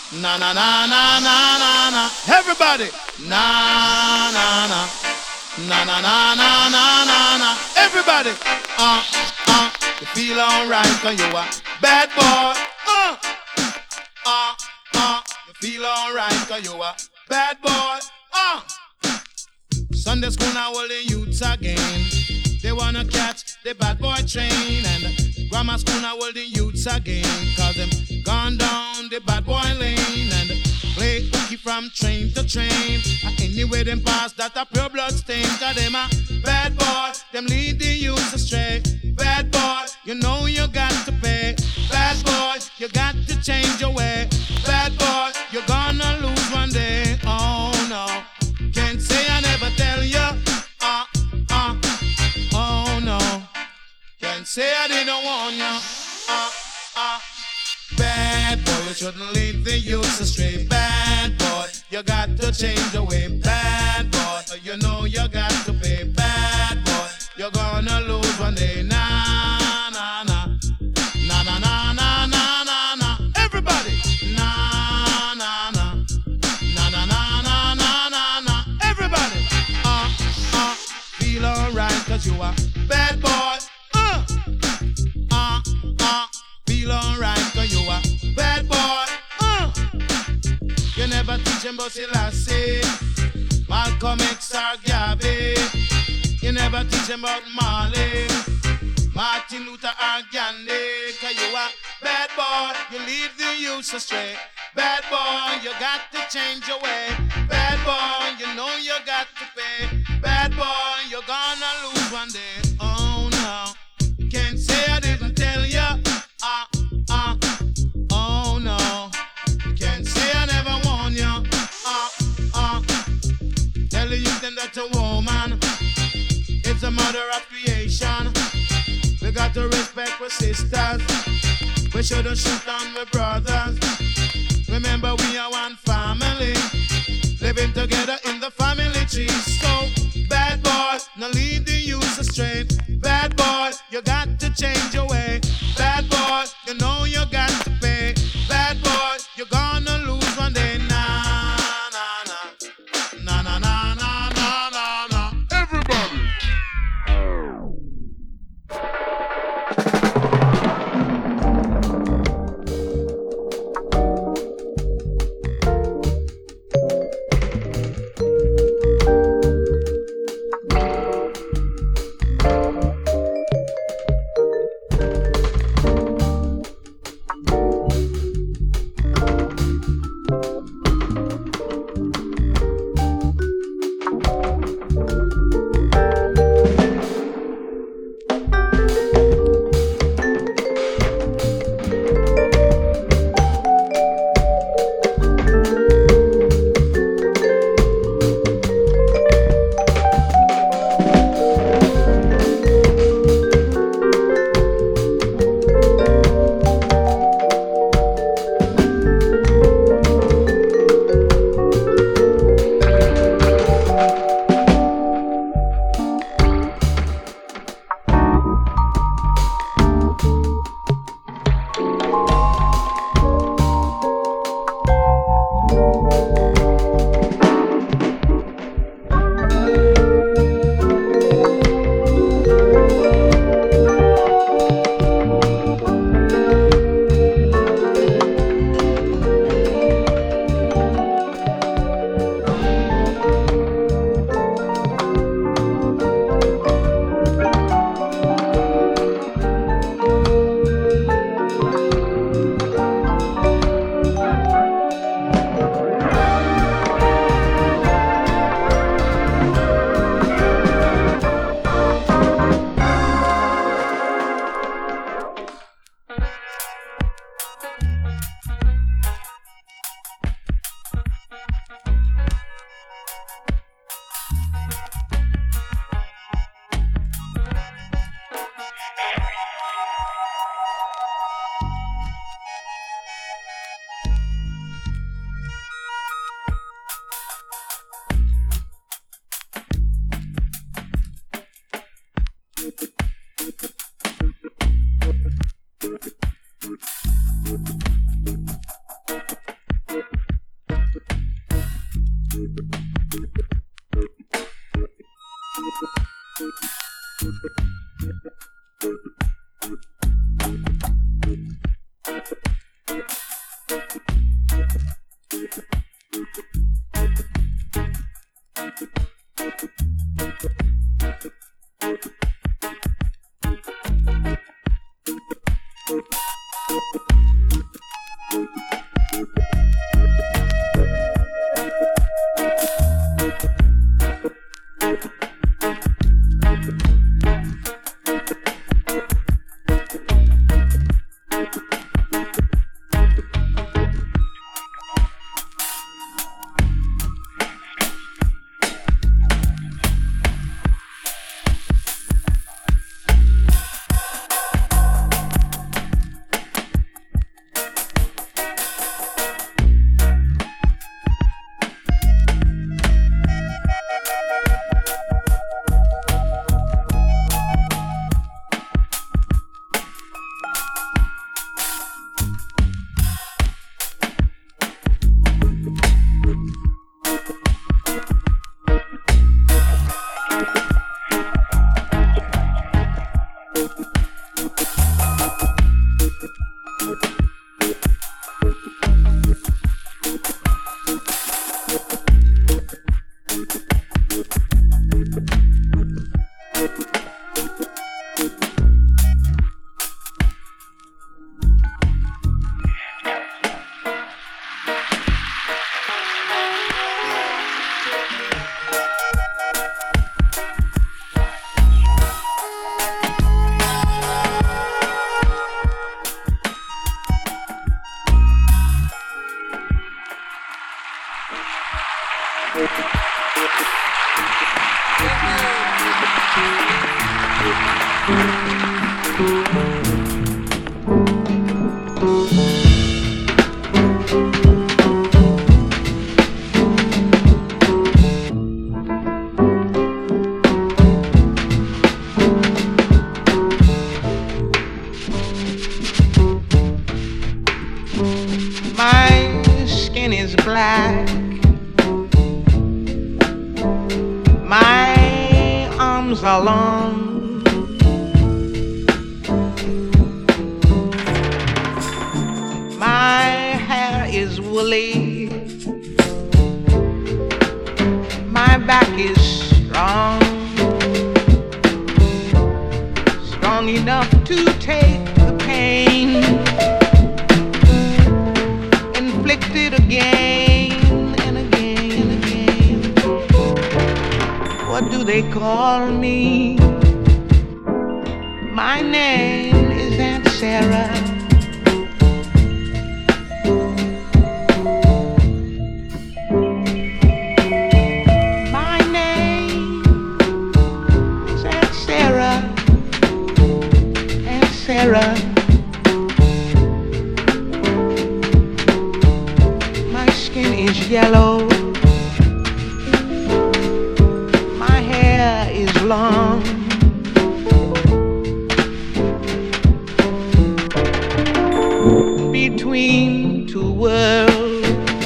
Na na na na na na na. Everybody. Na na na. Na na na na na na na. Everybody. You feel alright 'cause you a bad boy. You feel alright 'cause you a bad boy. Sunday school now holding youths again. They wanna catch the bad boy train. And grammar school now holding youths again. 'Cause them gone down the bad boy lane. And play hooky from train to train. Anyway them pass that a pure blood stain. 'Cause them a bad boy. Them lead the youths astray. Bad boy, you know you got to pay. Bad boy, you got to change your way. Bad boy, you're gonna lose one day. Oh no, can't say I never tell you. Oh no, can't say I didn't warn you. Bad boy, you shouldn't lead the youth astray. Bad boy, you got to change your way. Bad boy, you know you got to pay. Bad boy, you're gonna lose one day. Na na na, na na na na na na na. Everybody, na na na, na na na na na na na. Everybody, feel alright 'cause you are bad boy. Feel alright 'cause you are bad boy. You never teach him about Selassie, Malcolm X or Garvey. You never teach him about Marley, Martin Luther or Gandhi. 'Cause you are bad boy, you lead the youth astray. Bad boy, you got to change your way. Bad boy, you know you got to pay. Bad boy, you're gonna lose one day. Oh no, can't say I didn't tell you. Oh no, can't say I never warned you. Tell the youth them that a woman is the mother of creation. We got to respect our sisters. We shouldn't shoot down our brothers. Remember we are one family, living together in the family tree. So bad boy, now lead the youth astray. Bad boy, you got to change your way. Bad boy, you know you got to pay. Bad boy, you're gonna lose one day. Na na na, na na na na na na na. Everybody. My skin is black. My arms are long. My hair is woolly. My back is strong. Strong enough to take the pain inflicted again and again and again. What do they call me? My name is Aunt Sarah. My name is Aunt Sarah. Aunt Sarah. Is yellow. My hair is long. Between two worlds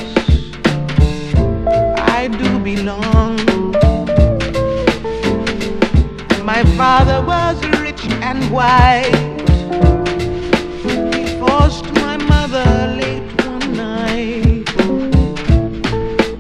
I do belong. My father was rich and white. He forced my mother late one night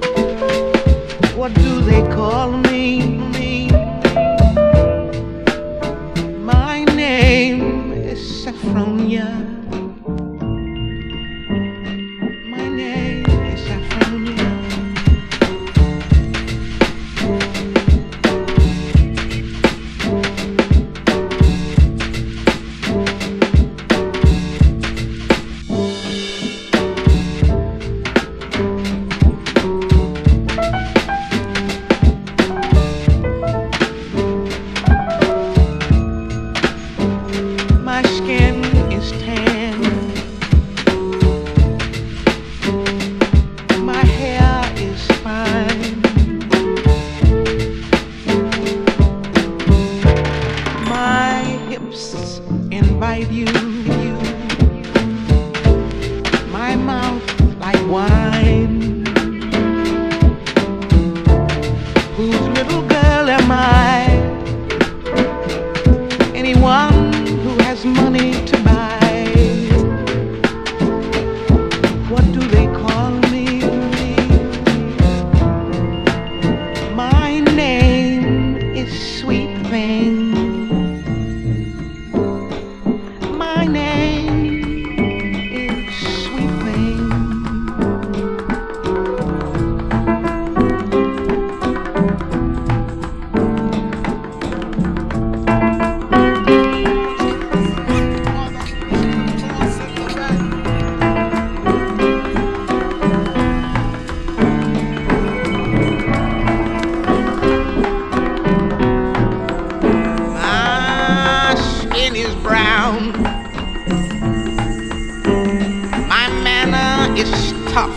tough.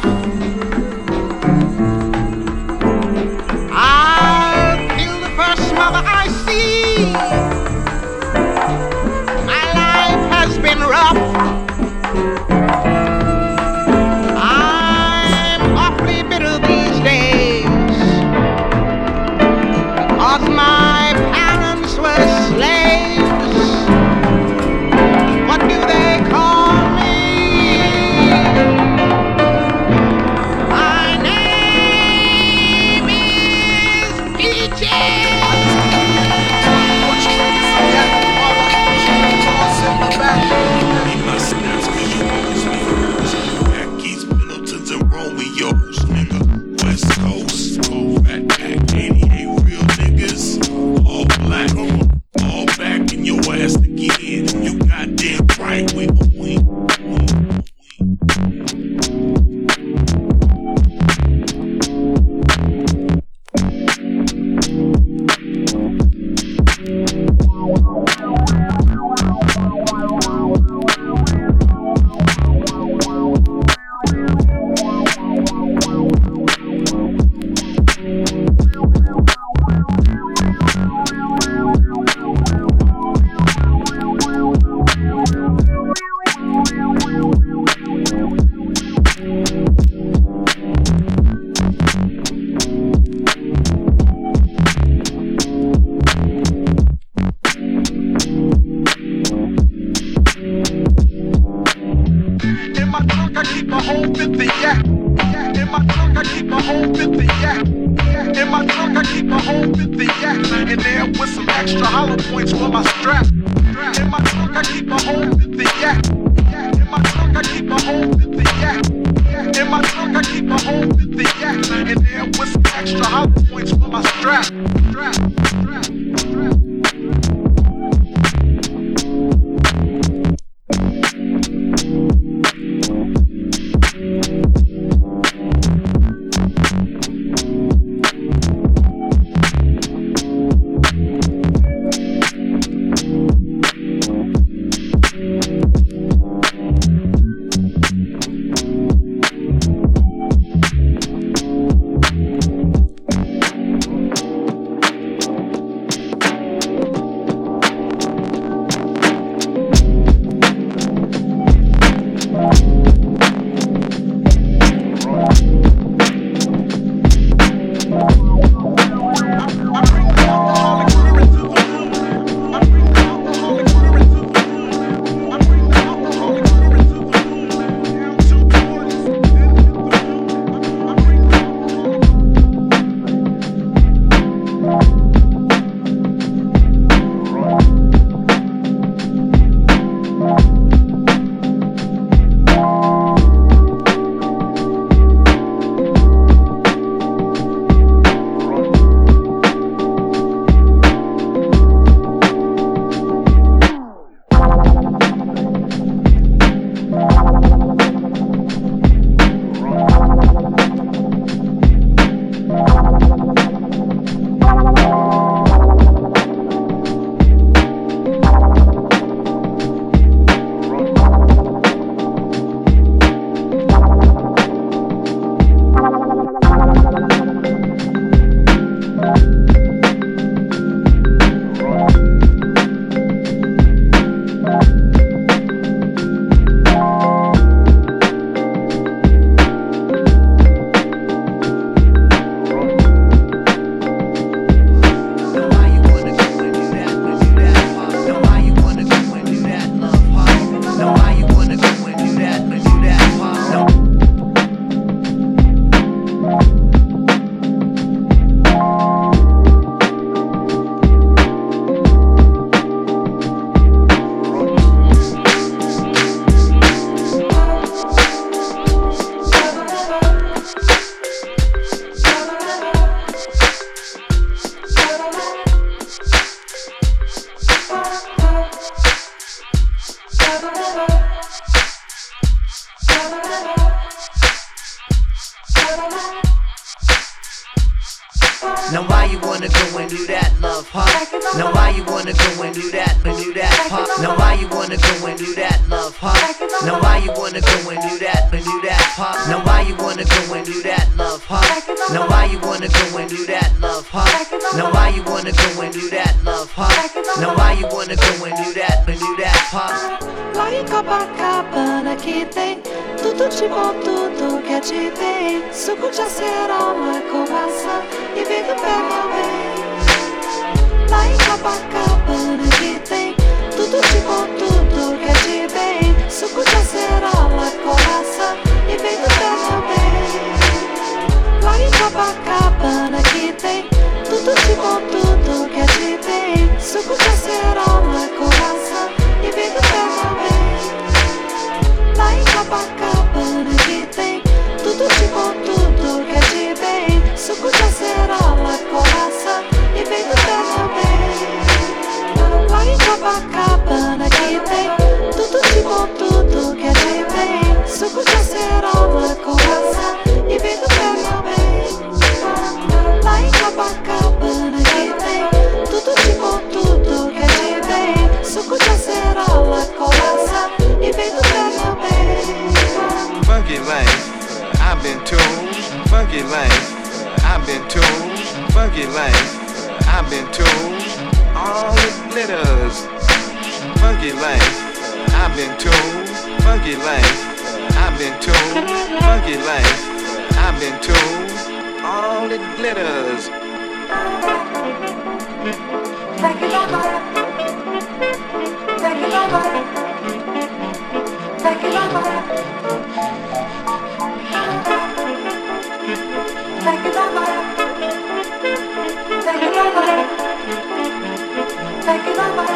I'll kill the first mother I see. My life has been rough. I'm awfully bitter these days, because my parents were slaves. What do they call me? My name is Peaches. Keys, Middletons, and Romeos, nigga. West Coast, Rat Pack, 88 real niggas. All black, all back in your ass again. You goddamn right, we gon' win. Now why you wanna go and do that, love, huh? Now why you wanna go and do that, huh? Now why you wanna go and do that, love, huh? Now why you wanna go and do that, do that, pop? Now why you wanna go and do that, love, pop? Now why you wanna go and do that, love, pop? Now why you wanna go and do that, love, pop? Now why you wanna go and do that, pop? Lá em Copacabana que tem tudo de bom, tudo que é de bem. Suco de acerola com maçã e vem do pé, meu bem. Lá em Copacabana que tem tudo de bom, tudo que é de bem. Suco de acerola com maçã e vem do pé, meu bem. Lá em Copacabana que tem tudo de bom, tudo que é de bem. Suco de acerola com maçã e vem do pé, meu bem. Lá em Copacabana que tem tudo de bom, tudo que é de bem. Suco de acerola com maçã e vem do pé, meu bem. Lá em Copacabana que tem tudo de bom, tudo que é de bem. Suco de acerola com maçã e vem do pé, meu bem. Lá em Copacabana que tem tudo de bom, tudo que é de bem. Suco de acerola com maçã e vem do pé, meu bem. Funky life, I've been told. Funky life, I've been told. Funky life, I've been told. All it glitters. Funky life, I've been told. Funky life, I've been told. Funky life, I've been told. All it glitters. Take it over. Take it over. Take it over. Take it over. Take it over. Take it over.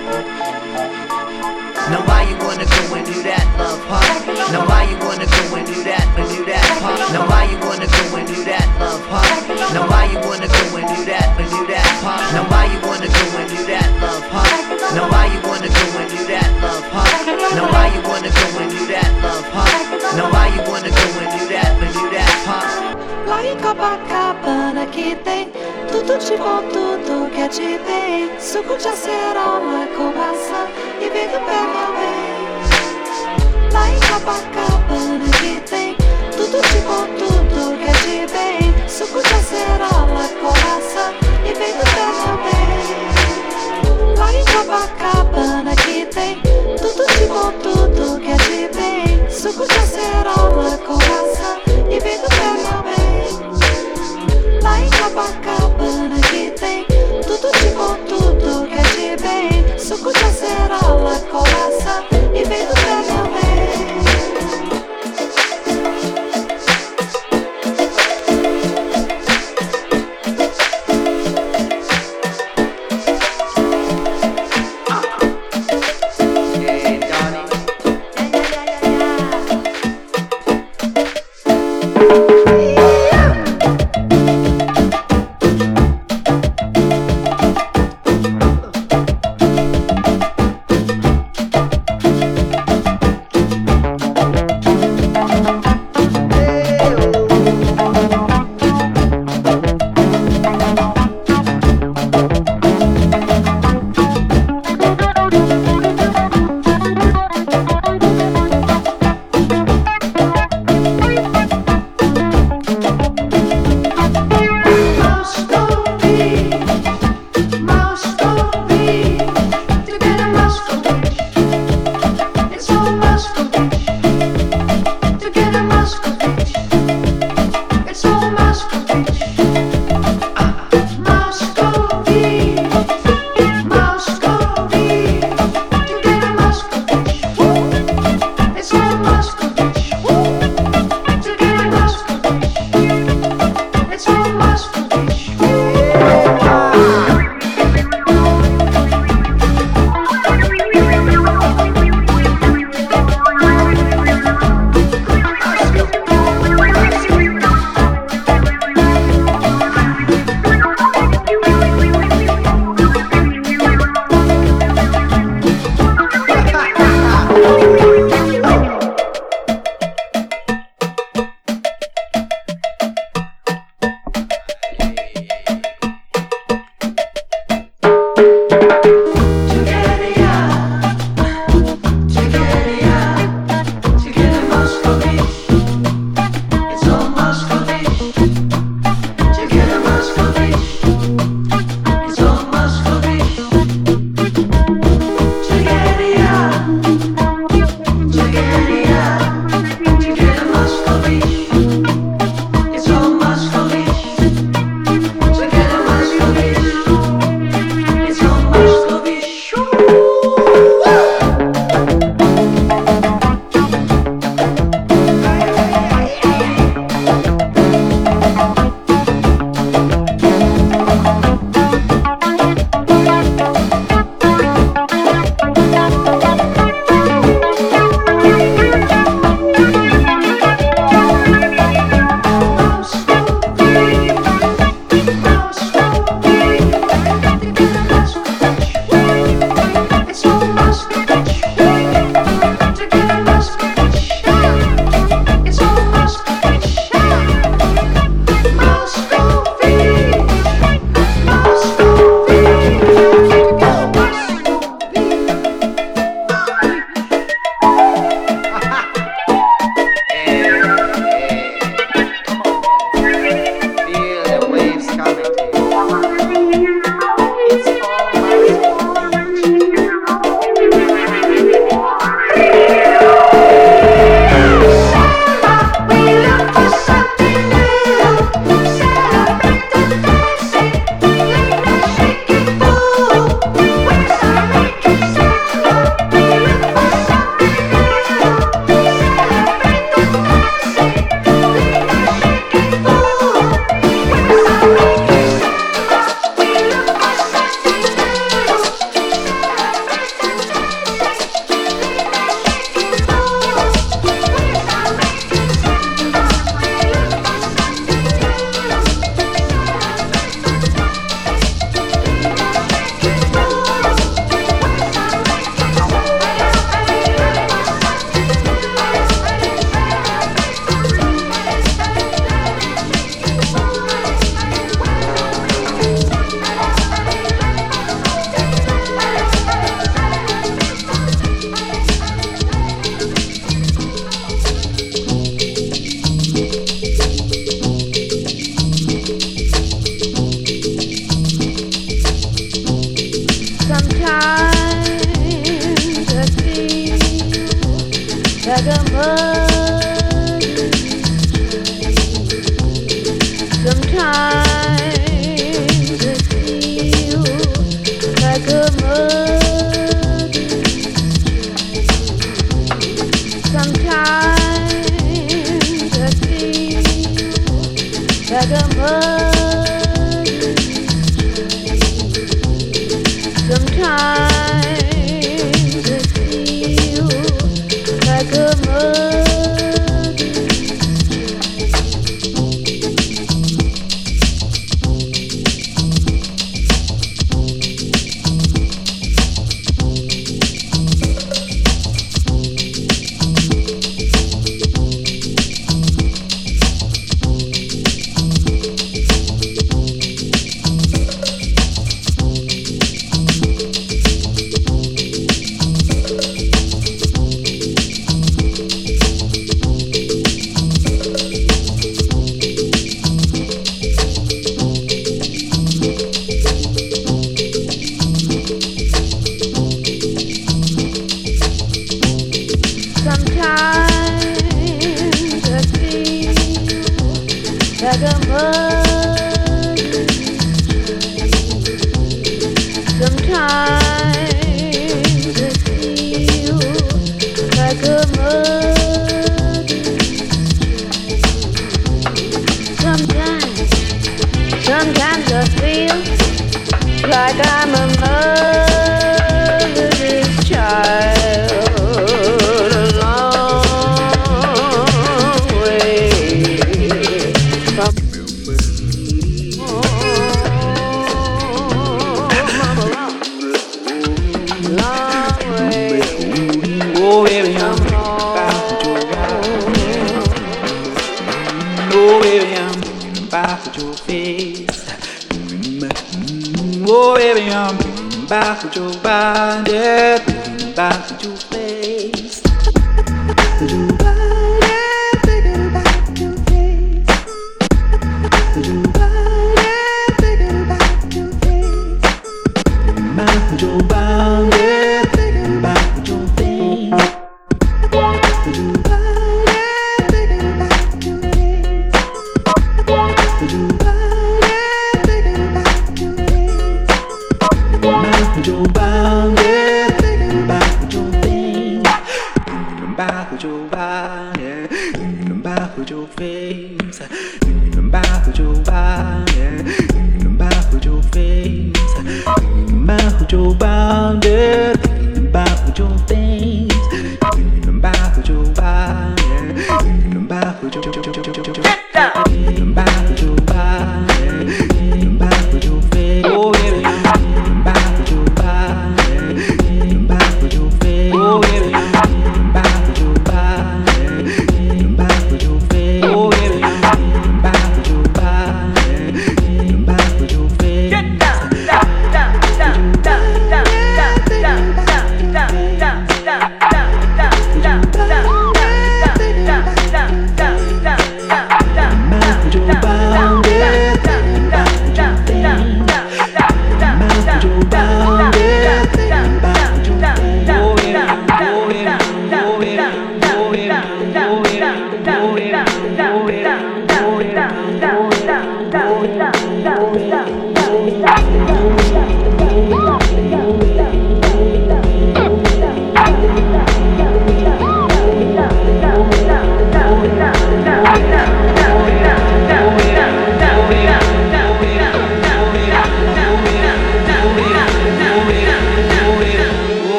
Now why you wanna go and do that, love, pop? Now why you wanna go and do that, pop? Now why you wanna go and do that, love, pop? Now why you wanna go and do that, pop? Now why you wanna go and do that, love, pop? Now why you wanna go and do that, love, pop? Now why you wanna go and do that, love, pop? Now why you wanna go and do that, pop? Lá em Copacabana que tem tudo de bom, tudo que é de bem. Suco de acerola com maçã e vem do pé, meu bem. Lá em Copacabana que tem tudo de bom, tudo que é de bem. Suco de acerola com maçã e vem do pé, meu bem. Lá em Copacabana que tem tudo de bom, tudo que é de bem. Suco de acerola com maçã e vem do pé, meu bem. Lá em Copacabana que tem tudo de bom, tudo que é de bem. Suco de acerola com maçã e vem do pé, meu bem.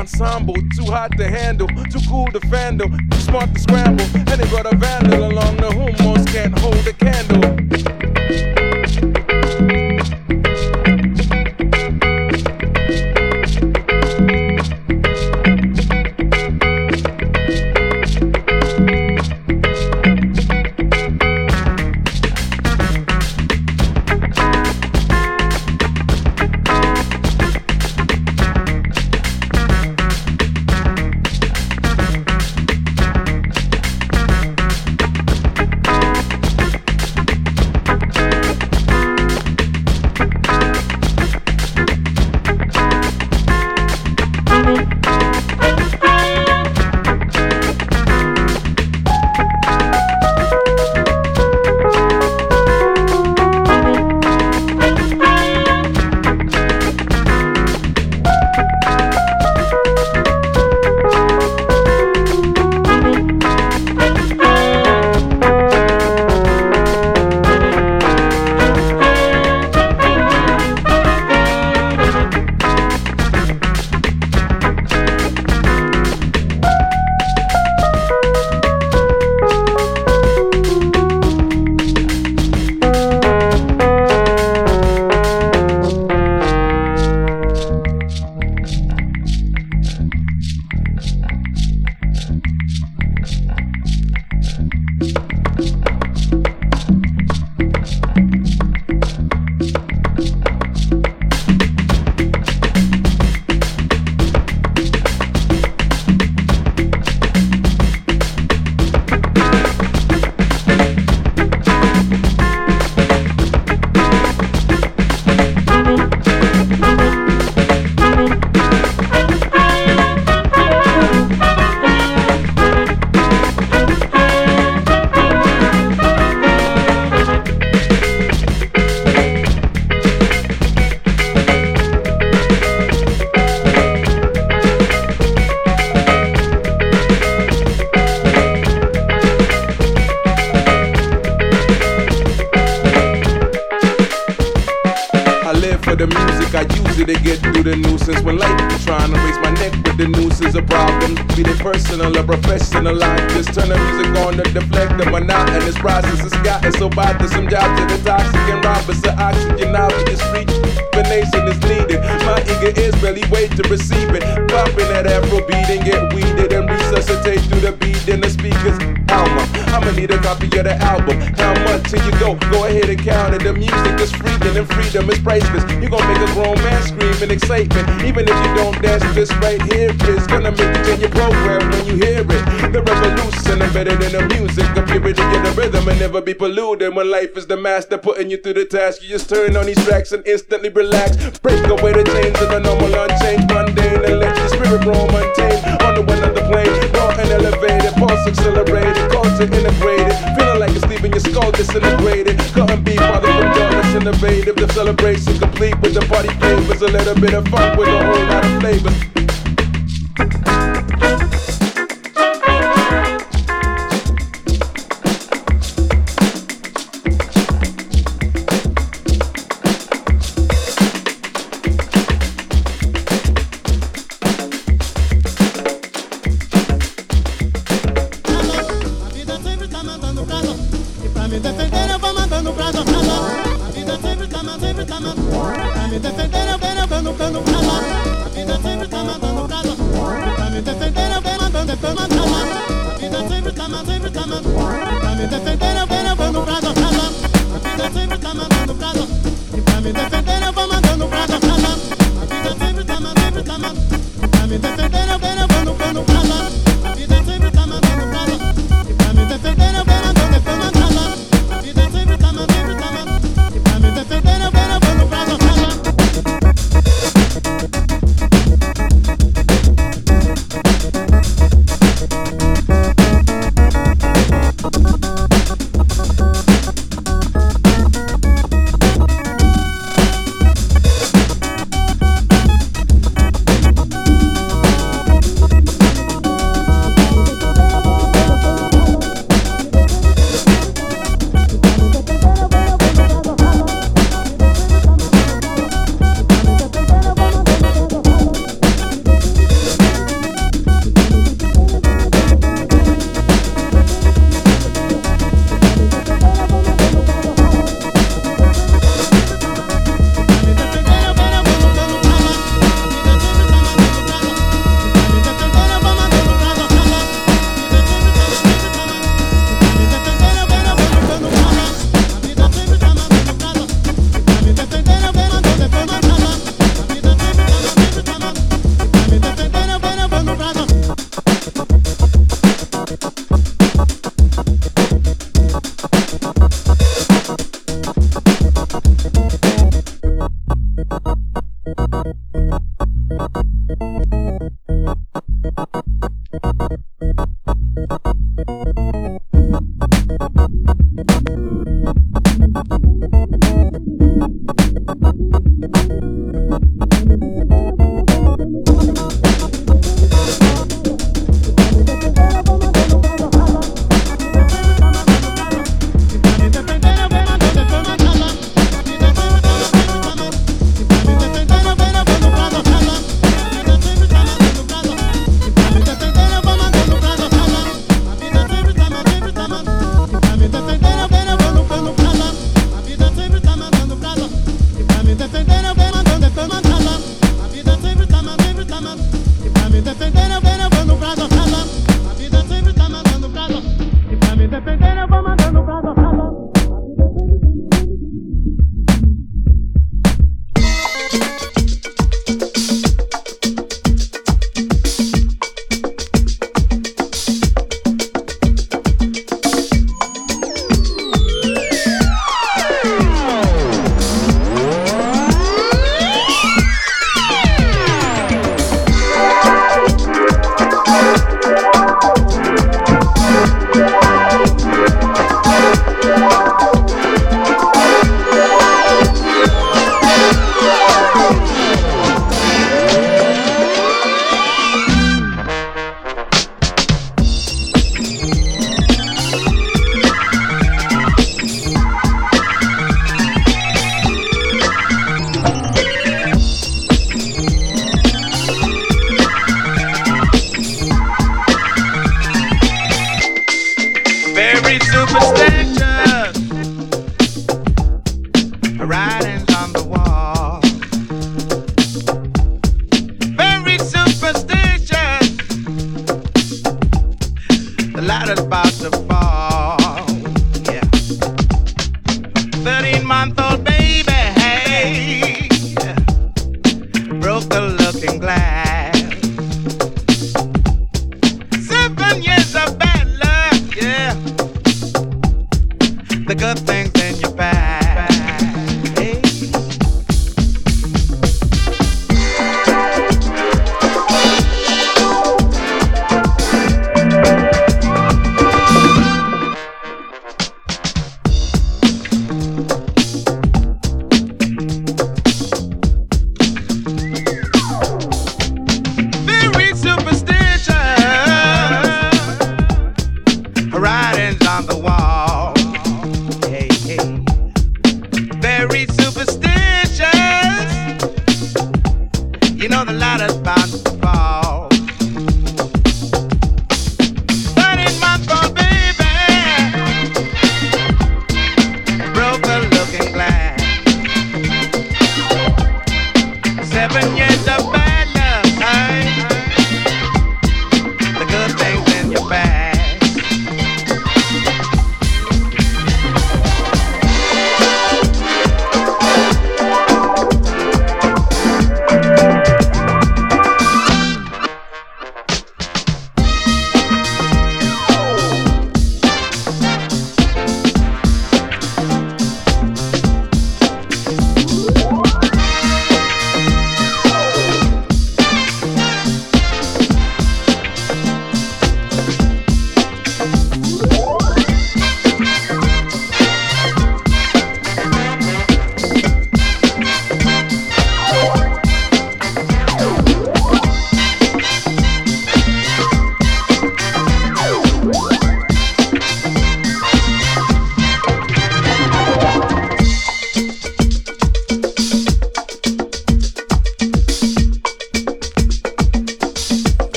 ensemble. Too hot to handle, too cool to vandal, too smart to scramble. And they brought a vandal along to whom most can't hold a candle. The music, I use it to get through the nuisance. When life be trying to raise my neck with the noose is a problem. Be it personal or professional, I just turn the music on to deflect the monotonous process. It's gotten so bad that some jobs are the toxic and robbers of oxygen. Obvious rejuvenation is needed. My eager ears barely wait to receive it. Popping that Afro beat and get weeded and resuscitate through the beat in the speakers. Alma, I'ma need a copy of the album. How much till you go? Go ahead and count it. The music is freedom and freedom is priceless. You gon' make a grown man scream in excitement. Even if you don't dance, this right here is gonna make you change your program when you hear it. The revolution embedded in the music, a purity in the rhythm and never be polluted. When life is the master putting you through the task, you just turn on these tracks and instantly relax. Break away the chains of the normal, unchanged, mundane, and let your spirit roam untamed. On the one of the plane, raw and elevated, pulse accelerated, culture integrated. Feeling like it's leaving your skull disintegrated. Couldn't be farther from darkness innovative. The celebration complete with the party flavors. A little bit of fun with a whole lot of flavors.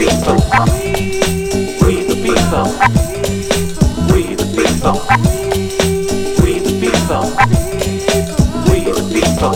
people. We the people. We the people. We the people. We the people.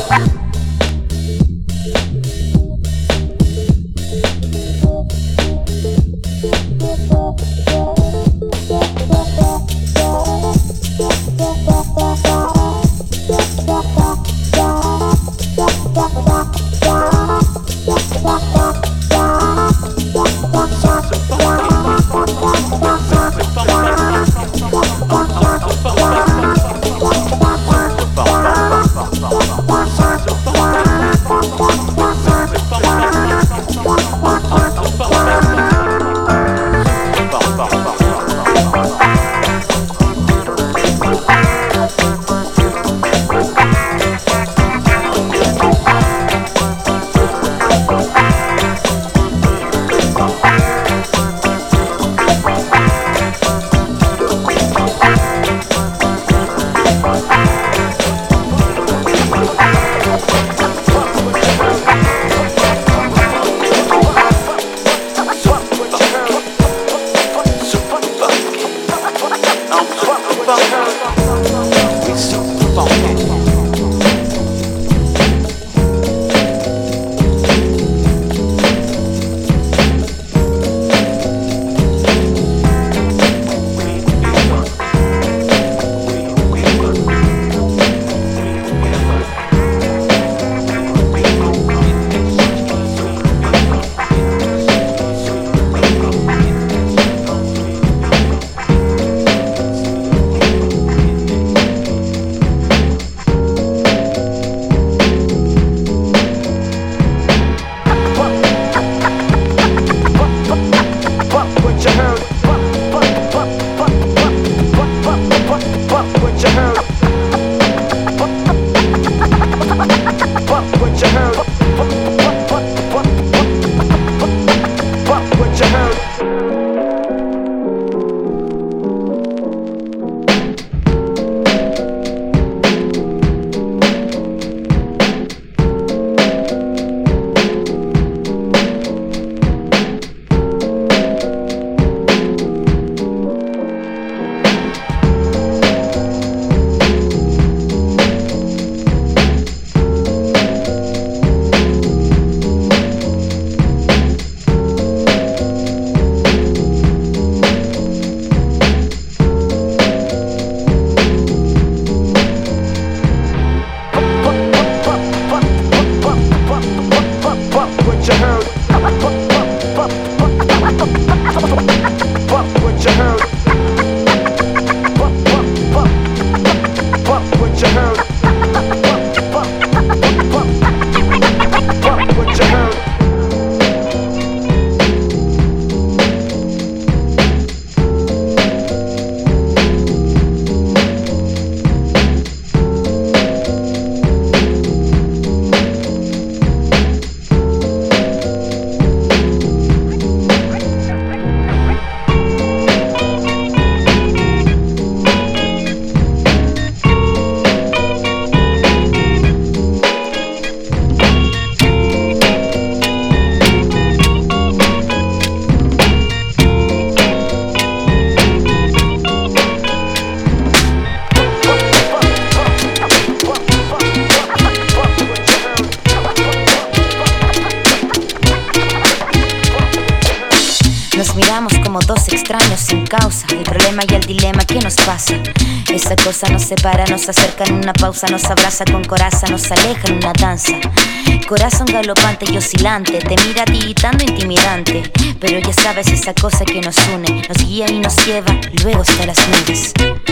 Sin causa, el problema y el dilema que nos pasa. Esa cosa nos separa, nos acerca en una pausa, nos abraza con coraza, nos aleja en una danza. Corazón galopante y oscilante, te mira tiritando intimidante, pero ya sabes esa cosa que nos une, nos guía y nos lleva luego hasta las nubes.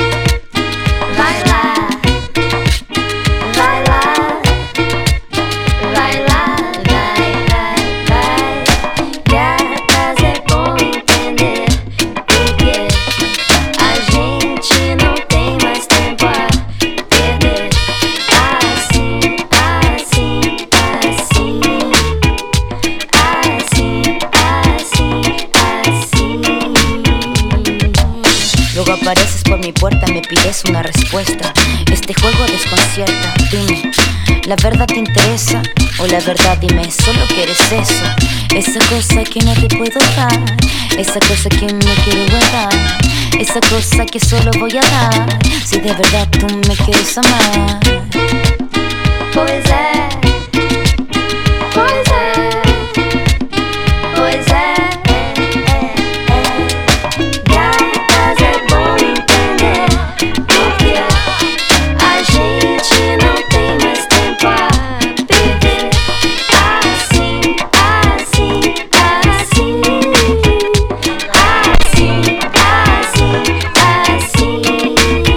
Baila, baila, baila. Apareces por mi puerta me pides una respuesta. Este juego desconcierta, dime, ¿la verdad te interesa? O la verdad dime, solo quieres eso. Esa cosa que no te puedo dar, esa cosa que me quiero guardar, esa cosa que solo voy a dar si de verdad tú me quieres amar. Pois é, pois é, pois é. Gatas é bom entender, porque a gente não tem mais tempo a viver assim, assim, assim, assim, assim, assim.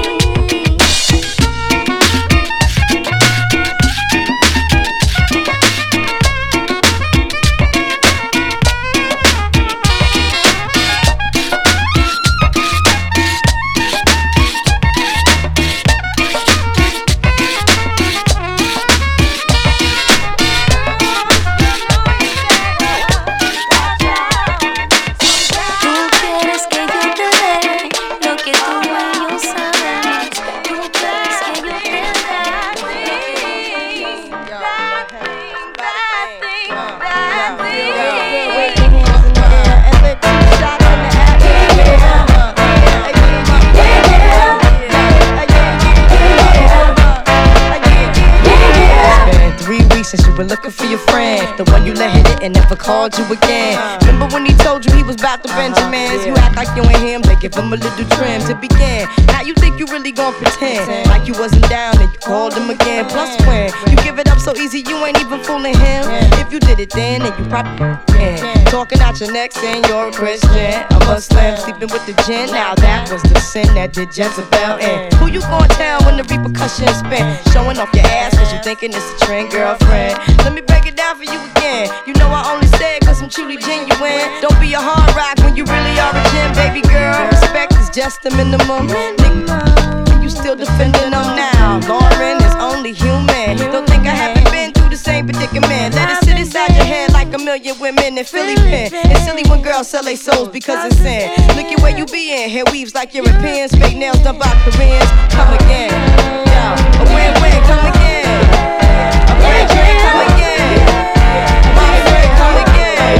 We're looking for your friend, the one you let hit it and never called you again. Remember when he told you he was about to Benjamins? You act like you ain't him, they give him a little trim to begin. Now you think you really gon' pretend like you wasn't down and you called him again. Plus when you give it up so easy, you ain't even fooling him. If you did it then you probably can. Talking out your neck saying you're a Christian, a Muslim, sleeping with the gin. Now that was the sin that did Jezebel in. Who you gon' tell when the repercussions spin? Showing off your ass cause you thinking it's a trend, girlfriend. Let me break it down for you again. You know I only say it cause I'm truly genuine. Don't be a hard rock when you really are a gem, baby girl. Respect is just the minimum. Nigga, you still defending them now. Lauren is only human. Don't think I haven't been through the same predicament. Let it sit inside your head like a million women in Philly pen. It's silly when girls sell their souls because it's sin. Look at where you be in. Hair weaves like Europeans. Fake nails done by Koreans. Come again. Yo, a win-win, come again. A win-win, come again. My friend, come again.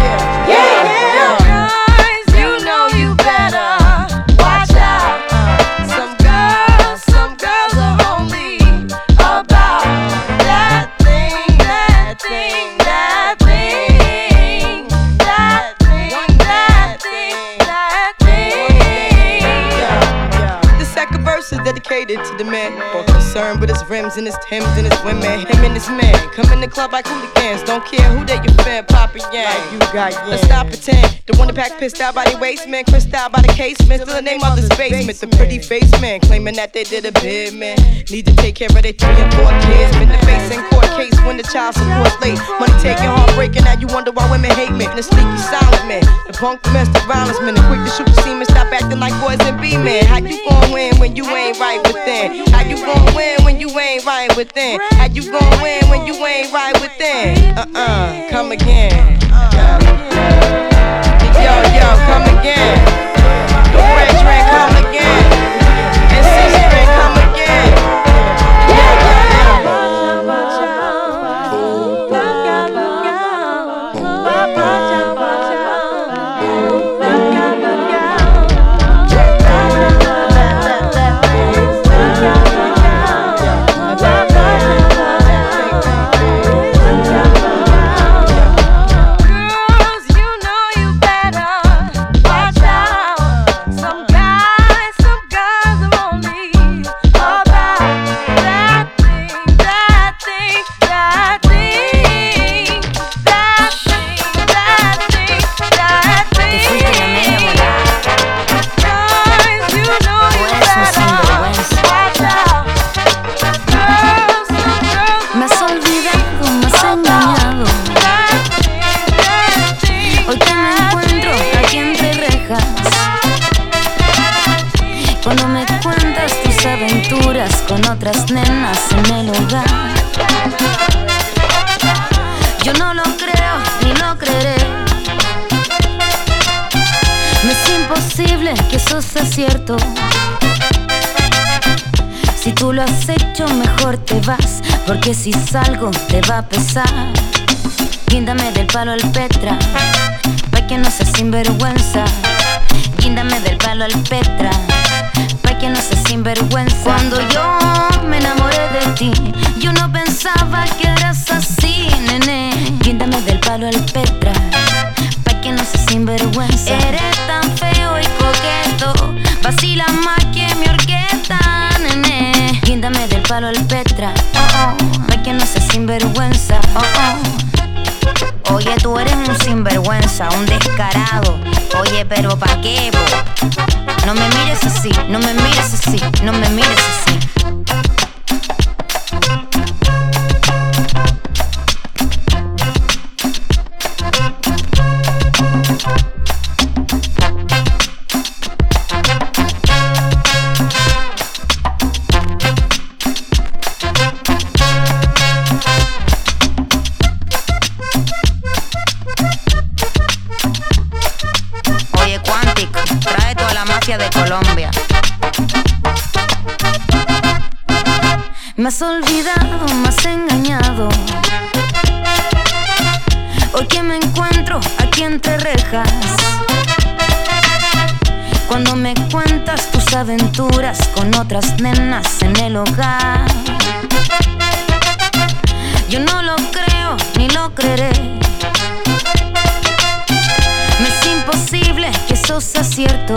Yeah. Guys, you know you better watch out. Some girls are only about that thing, that thing, that thing, that thing, that thing, that thing. The second verse is dedicated to the man, both concerned with his rims and his Timbs and his women. Him and his man come in the club like hooligans. Don't care who they your fan, Papa Yang. You got yeah. Let's stop pretend. The one that pack pissed out by the waistman, crissed out by the casement. Still the name of this basement. The pretty face man claiming that they did a bid, man. Need to take care of their 3 and 4 kids. Been the face in court case when the child support's late. Money taking, heartbreaking. Now you wonder why women hate men. The sneaky silent man, the punk domestic violence man, the quick to shoot the semen. Stop acting like boys and be men. How you gon' win when you ain't right within? How you gon' win when you ain't right within? How you gon' win when you ain't right within? Come again. Yo, come again. The French drink, come again. And Six drink, come again. Con otras nenas en el hogar. Yo no lo creo ni lo creeré. Me es imposible que eso sea cierto. Si tú lo has hecho, mejor te vas, porque si salgo te va a pesar. Guíndame del palo al Petra, pa' que no seas sinvergüenza. Guíndame del palo al Petra, pa' que no seas sinvergüenza. Cuando yo me enamoré de ti, yo no pensaba que eras así, nene. Guíndame del palo al Petra, pa' que no seas sinvergüenza. Eres tan feo y coqueto, vacila más que mi orquesta, nene. Guíndame del palo al Petra, pa' que no seas sinvergüenza, Oye, tú eres un sinvergüenza, un descarado. Oye, pero ¿pa' qué, bo? No me mires así, no me mires así, no me mires así. De Colombia. Me has olvidado, me has engañado. Hoy que me encuentro aquí entre rejas, cuando me cuentas tus aventuras con otras nenas en el hogar, yo no lo creo ni lo creeré. Me es imposible que eso sea cierto.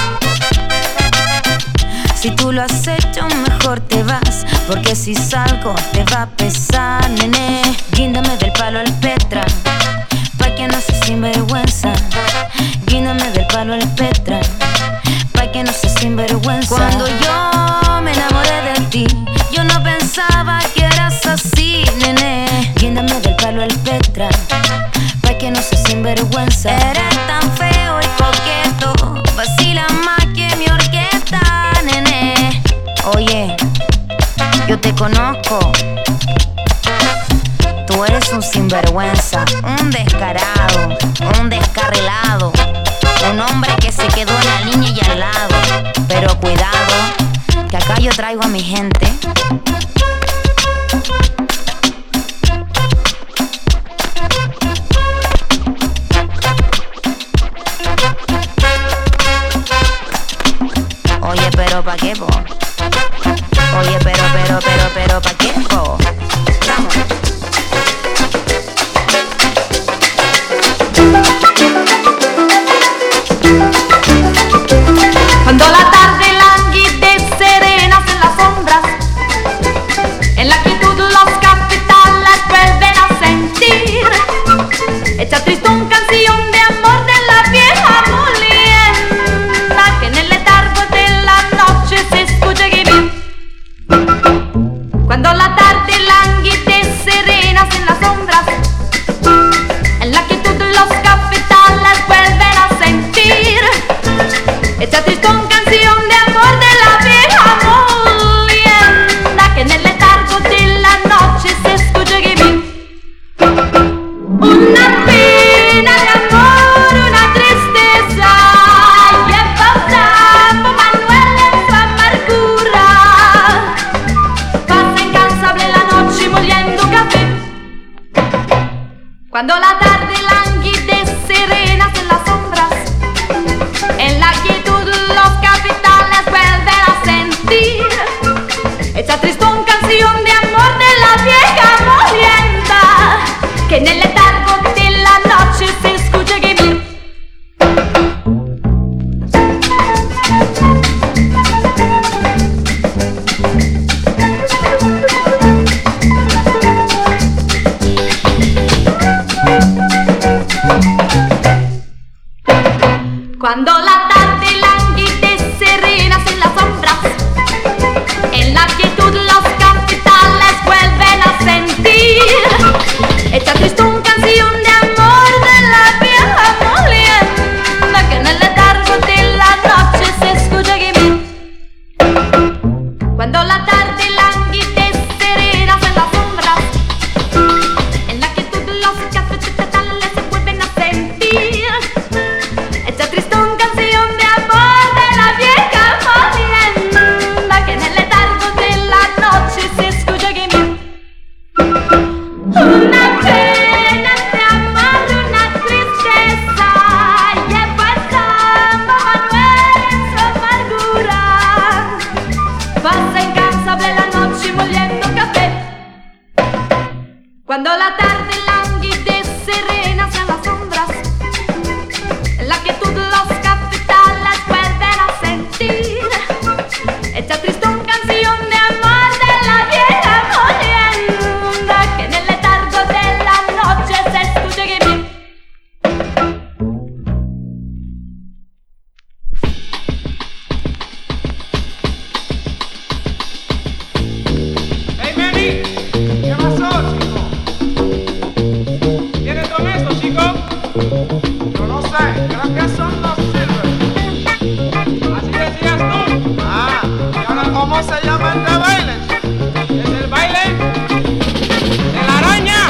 Si tú lo has hecho, mejor te vas, porque si salgo te va a pesar, nene. Guíndame del palo al Petra, pa' que no seas sinvergüenza. Guíndame del palo al Petra, pa' que no seas sinvergüenza. Cuando yo me enamoré de ti, yo no pensaba que eras así, nene. Guíndame del palo al Petra, pa' que no seas sinvergüenza. Eres tan feo y coqueto, vacila más que mi orquesta, nene. Oye, yo te conozco. Tú eres un sinvergüenza, un descarado, un descarrilado, un hombre que se quedó en la línea y al lado. Pero cuidado, que acá yo traigo a mi gente. Oye, pero ¿pa' qué, po? Oye, pero ¿pa' qué, po? Vamos. Cuando la tarde languidece serenas en las sombras, en la quietud los capitales vuelven a sentir esta tristón canción de amor de la vieja molienda, que en el letargo de la noche se escucha gemir. Cuando la tarde languidece serenas en las sombras, en la quietud los capitales vuelven a sentir esta tristón canción de amor de la vieja molienda, que en el letargo de la noche se escucha gemir. Una pena de amor, una tristeza, lleva bravo Manuel en su amargura. Pasa incansable la noche moliendo café. Cuando la tarde languidece serenas en las sombras, en la quietud los capitales vuelven a sentir esta tristón canción de amor de la vieja molienda, que en el letargo de la noche se escucha gemir. Cuando la tarde languidece serenas en las sombras, en la quietud los capitales vuelven a sentir esta tristón canción de amor de la vieja molienda, que en el letargo de la noche se escucha gemir. Cuando la tarde languidece serenas en las sombras, en la quietud los capitales vuelven a sentir esta tristón canción Yo no sé, creo que son los Silver. Así decías tú. Ah, ¿y ahora cómo se llama este baile? Es el baile de la araña.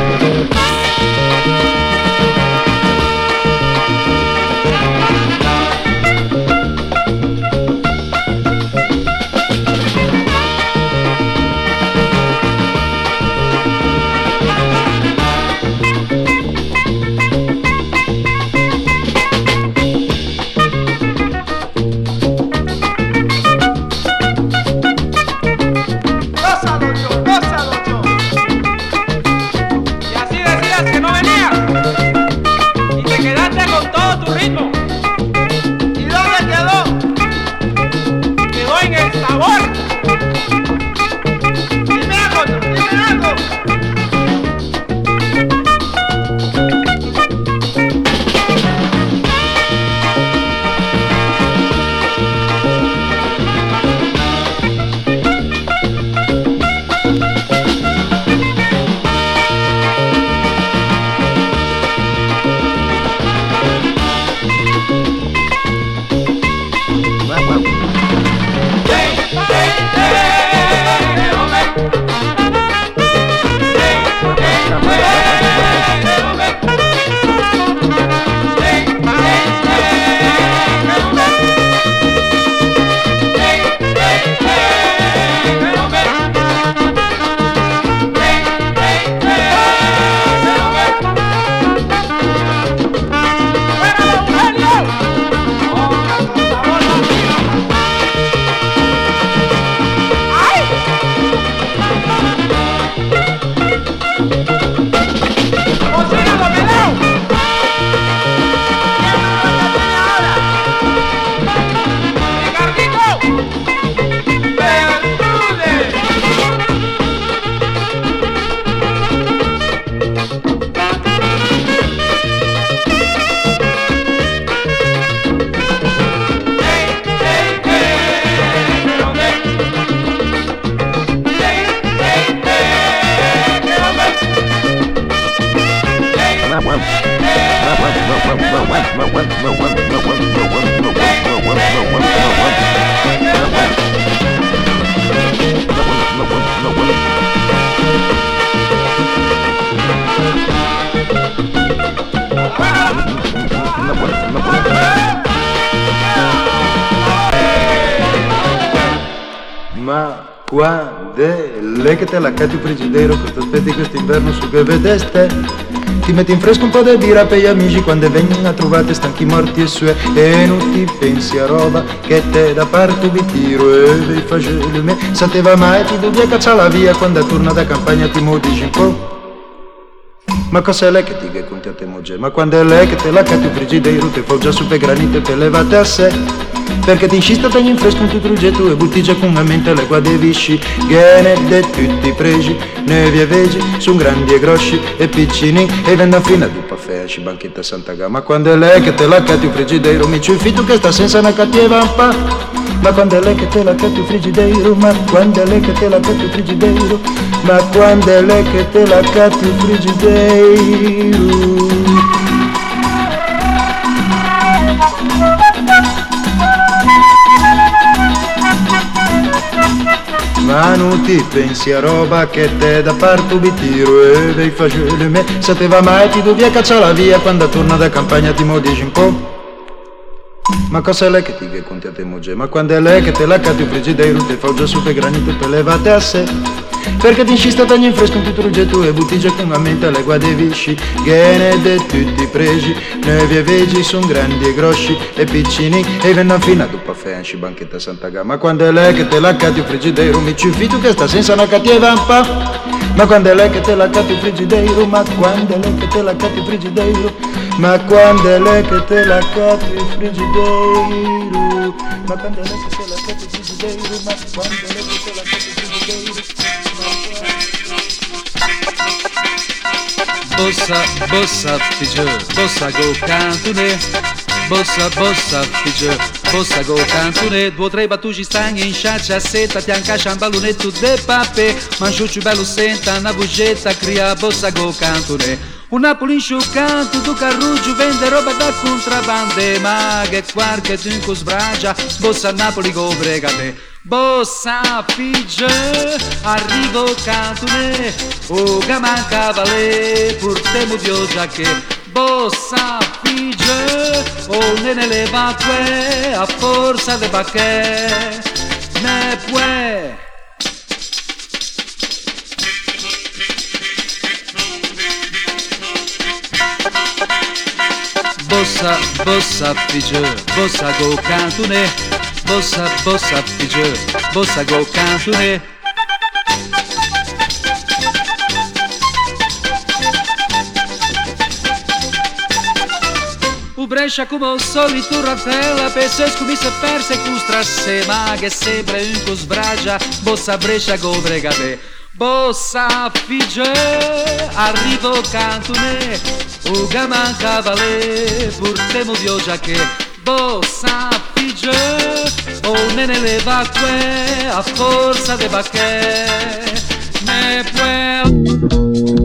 Ma quando è lei che te la catti frigidaire, questo aspetti quest'inverno su che vedeste? Ti metti in fresco un po' di birra per gli amici quando vengono a trovate stanchi morti e sue. E non ti pensi a roba che te da parte vi tiro e vi facevi me. Sapeva mai ti dovevi cacciare la via quando torna da campagna ti modici un po'. Ma cos'è lei che ti che conti a te mogge? Ma quando è lei che te la catti frigidaire, te foggia su per granite per levate a sé. Perché ti insista tagli in fresco un tuo progetto e buttiggia con la mente le guade visci. Gene de tutti i pregi, nevi e vegi, son grandi e grossi e piccini. E venna fino a di caffè, ci banchetta Santa Gama. Ma quando è lei che te la catti un frigidaire, mi ci fitto che sta senza una cattiva pa'. Ma quando è lei che te la catti un frigidaire, ma quando è lei che te la catti un frigidaire, ma quando è lei che te la catti un frigidaire. Ma non ti pensi a roba che te da parto vi tiro e vi facevi me. Sapeva mai ti dovevi cacciare la via quando torna da campagna ti modici un po'. Ma cos'è lei che ti che conti a te mogge? Ma quando è lei che te la catti un frigidaire, te foggia su per granito per levate a sé. Perché ti insista tagli in fresco un tuo progetto e buttiggia con la mente le guade visci. Gene de tutti i pregi, nevi e vegi, son grandi e grossi e piccini. E venno fino a dopo ci banchetta Santa Gama. Ma quando è lei che te la catti un frigidaire, mi ci fitto che sta senza una cattiva pa'. Ma quando è lei che te la catti un frigidaire, ma quando è lei che te la catti un frigidaire, ma quando è lei che te la catti un frigidaire, ma quando è lei che te la catti un frigidaire, ma quando è lei che te la catti un frigidaire. Bossa, bossa, figure, bossa go cantone. Bossa, bossa, figure, bossa go cantone. 2 o 3 battugi stagni in sciaccia, setta, pianca, ciamballonetto de pape. Mangiucci bello senta, una bugetta, cria, bossa go cantone. Un Napoli insciuccato, tu carruggio vende roba da contrabbande, ma che qualche dunque sbragia, bossa a Napoli go bregate. Bossa figge, arrivo cantone, o gaman cavale, pur temo pioggia che. Bossa figge, o nene le vacque, a forza de bacche, ne puè. Bossa, bossa figge, bossa go cantone, bossa, bossa figge, bossa go cantone. Brescia come al solito Raffaella, Pesescu mi si è persa e custrasse, ma che sempre un co sbragia, bossa Brescia go bregate. Bossa figge, arrivo cantone, o gaman cavale, pur temo pioggia che. Bossa figge, o nene le vacque, a forza de bacche, ne puè.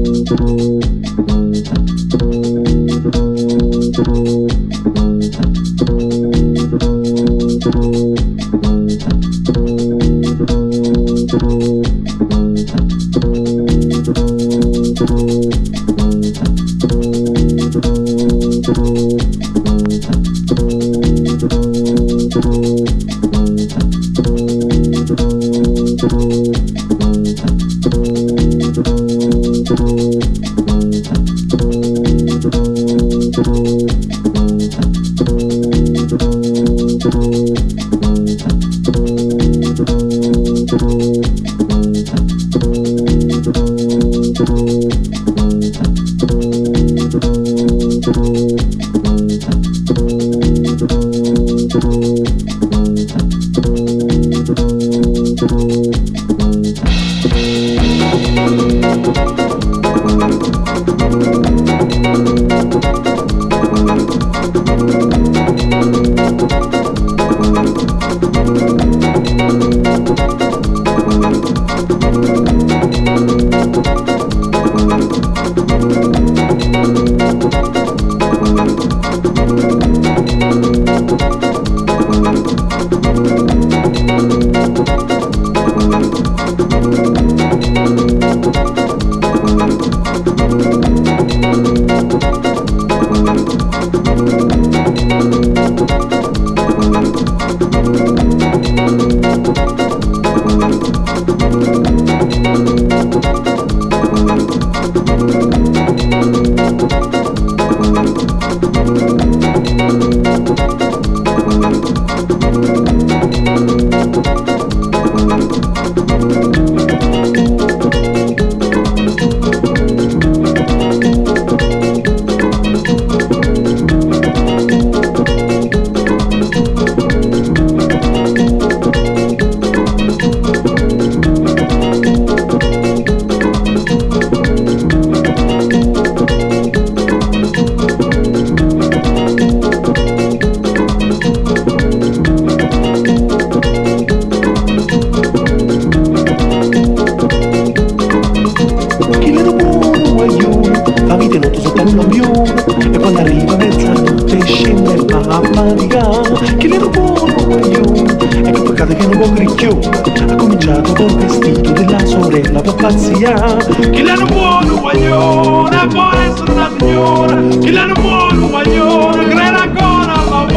Chi l'hanno buono guaglione può essere una signora, chi l'hanno buono guaglione creda ancora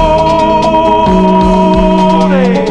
all'amore.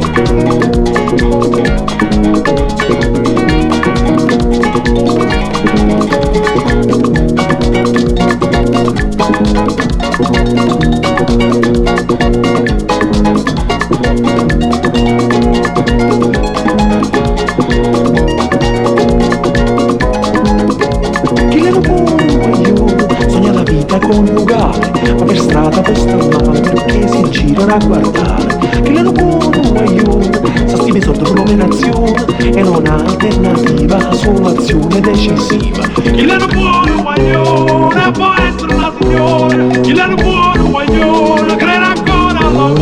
Coniugale, ma per strada posta male perché si girano a guardare. Che l'hanno buono guaglione, sa stime sotto promelazione e non ha alternativa, solo azione decisiva. Chi l'hanno buono guaglione può essere una signora, chi l'hanno buono guaglione creda ancora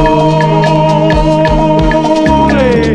all'amore.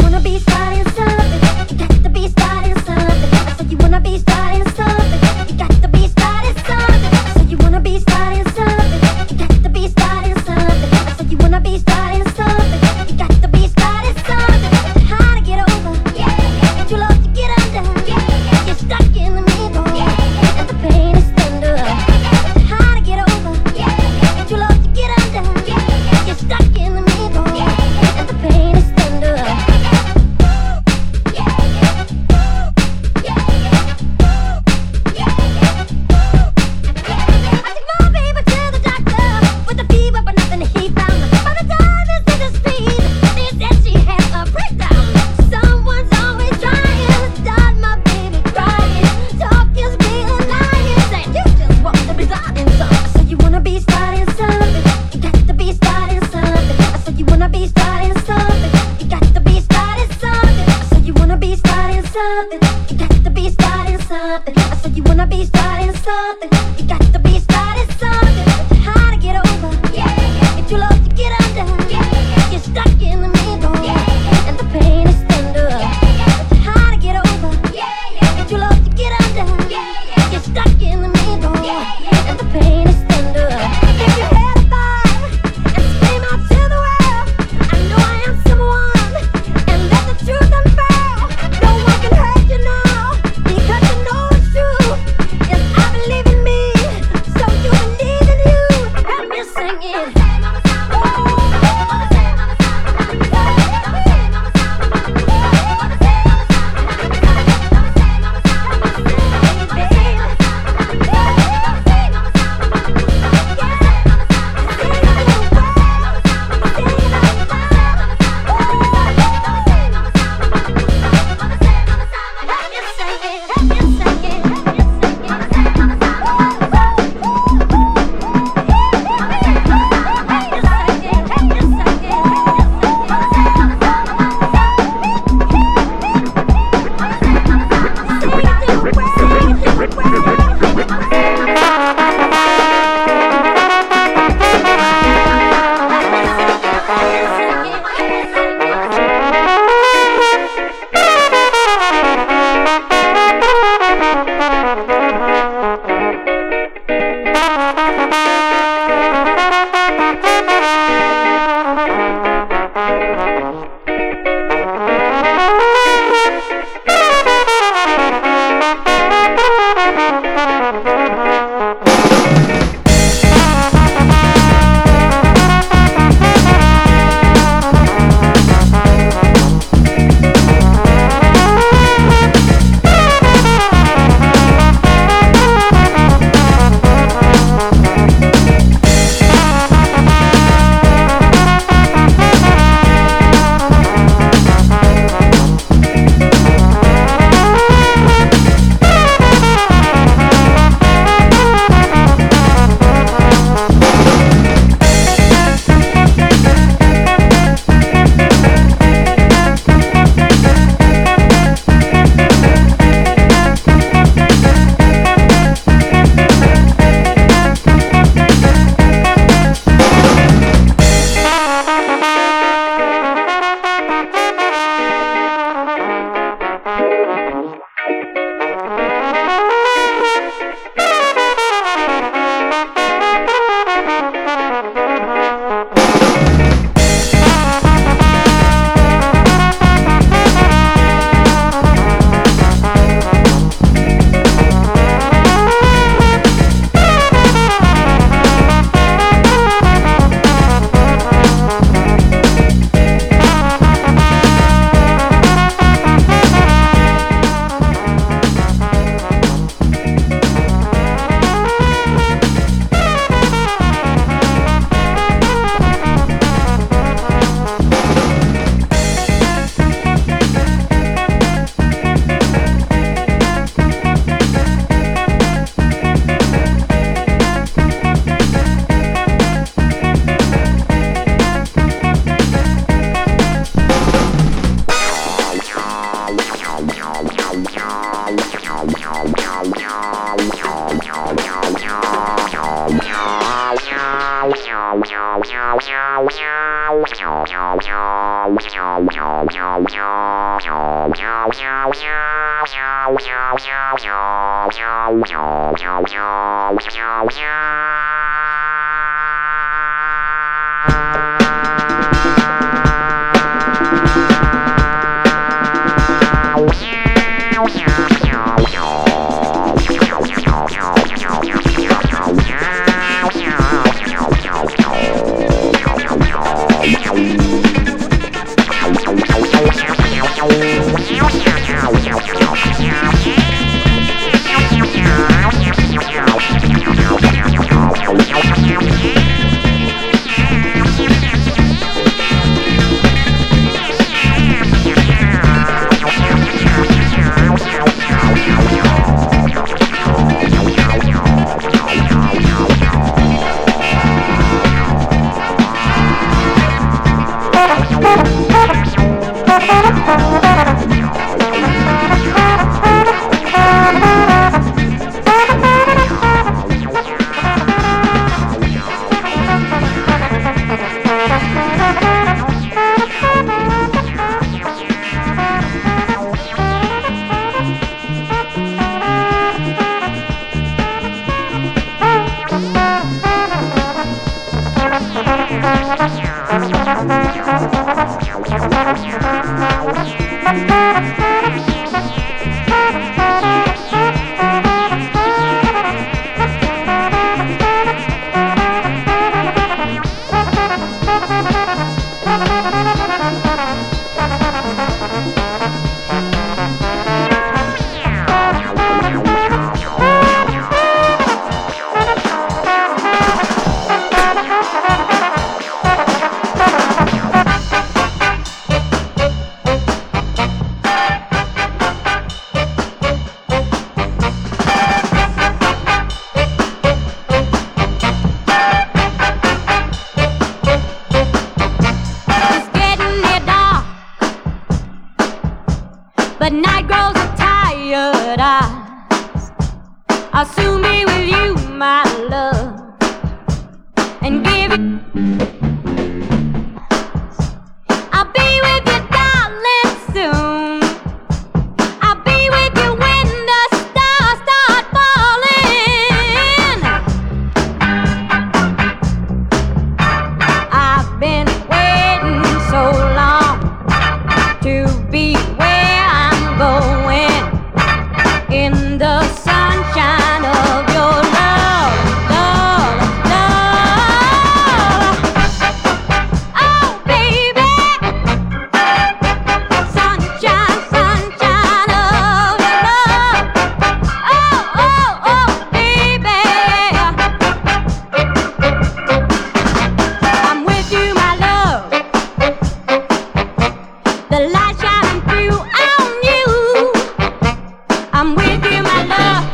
wanna be starting something, you got to be starting something. I said you wanna be starting something, you got to be starting something. I said you wanna be starting something, you got to be starting something. I said you wanna be starting something, you got to be starting something. Hard to get over, and too low to get under. You're stuck in the middle, and the pain is tender. Hard to get over, and too low to get under. You're stuck in the middle, and the pain is tender. Something, you got to be starting something. I said you wanna be starting something, you got to be starting something. Hard to get over, it's too low to get under. You're stuck in the middle, and the pain is tender. Hard to get over, it's too low to get under. You're stuck in the middle, and the pain is tender. If you had a fire and scream out to the world, I know I am someone, and let the truth unfurl. No one can hurt you now, because you know it's true. Yes, I believe in me. But night grows tired eyes. I'll soon be with you, my love, and give it. I'll be with you, darling, soon. I'll be with you when the stars start falling. I've been waiting so long to be where I'm going, in the sunshine of your love, love, love. Oh, baby, sunshine, sunshine of your love. Oh, oh, oh, baby, I'm with you, my love. The light shining through on you. I'm with you, my love.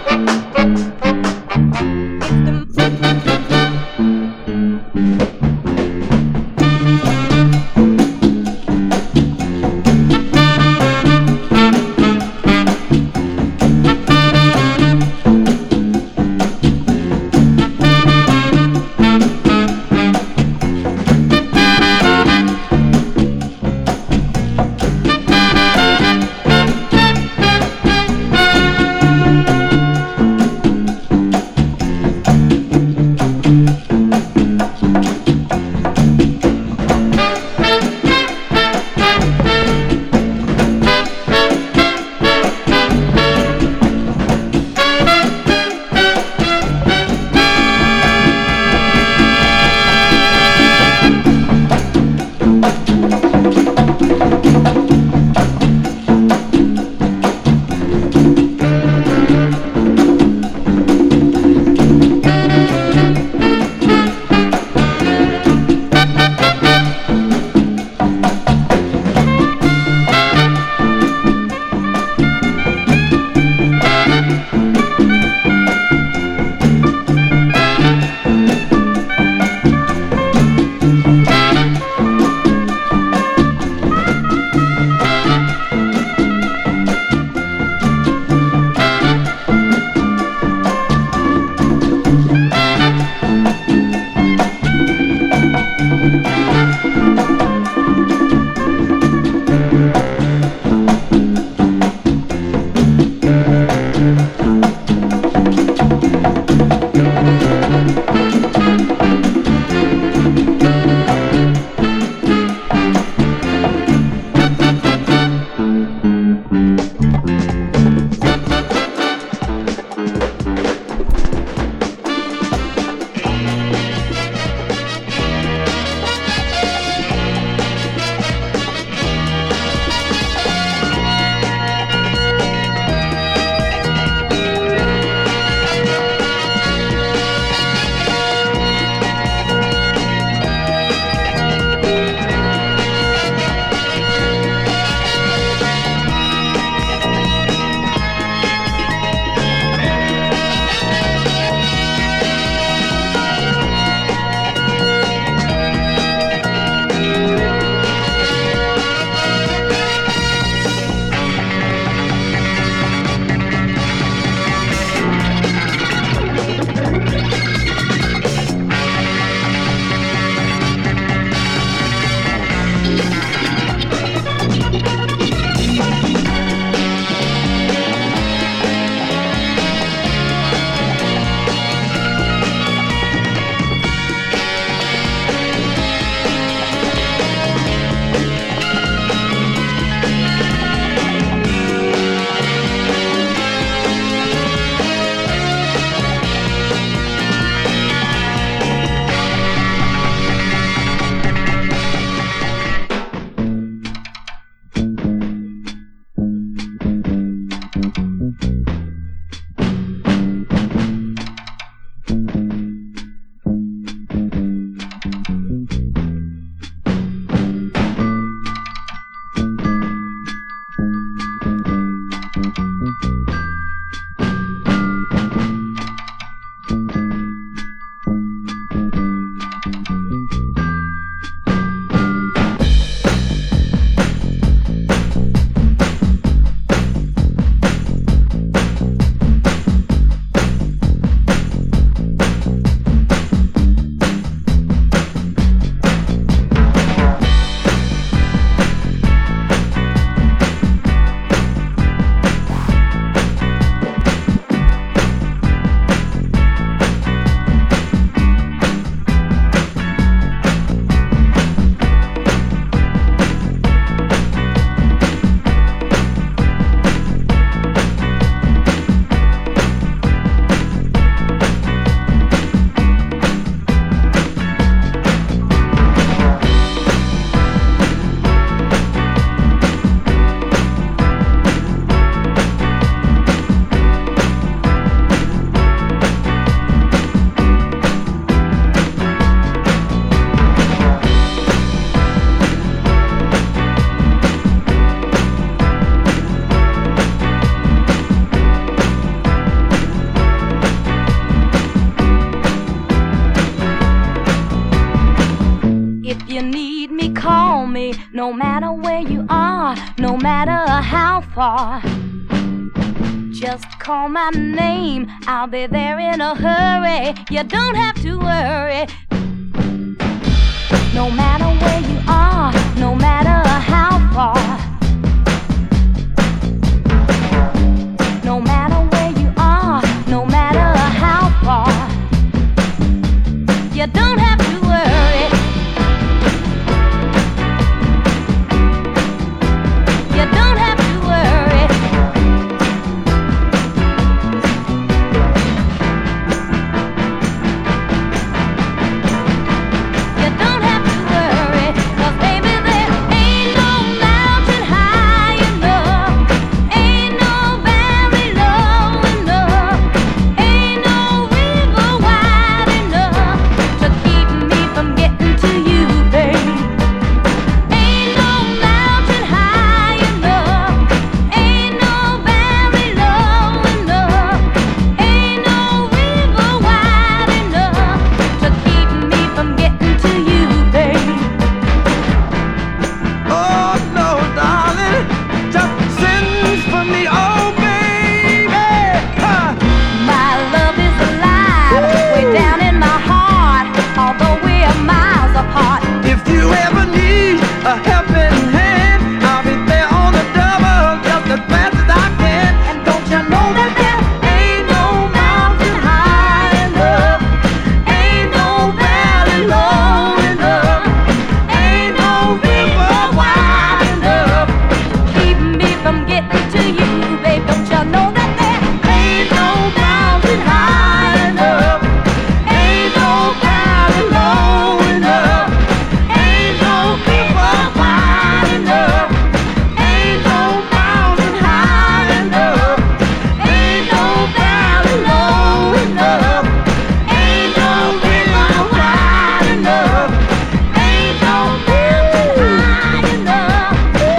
are, no matter how far. Just call my name, I'll be there in a hurry. You don't have to worry. No matter where you are, no matter how far. No matter where you are, no matter how far. You don't have to worry. You don't have to worry. You don't have to worry, 'cause baby there ain't no mountain high enough, ain't no valley low enough, ain't no river wide enough to keep me from getting to you, babe. Ain't no mountain high enough, ain't no valley low enough, ain't no river wide enough to keep me from getting to you, babe. Oh no, darling, just send for me, oh baby. My love is alive, way down in my heart, although we're miles apart. If you ever need a helping hand, I'll be there on the double, just as fast as I can. And don't you know that there Ain't no mountain high enough, ain't no valley low enough, ain't no river wide enough. keep me from getting to you, babe? Don't you know that there Ain't no mountain high enough, ain't no valley low enough, ain't no river wide enough, ain't no mountain high enough, ain't no valley low enough, ain't no river wide enough, ain't no mountain high enough.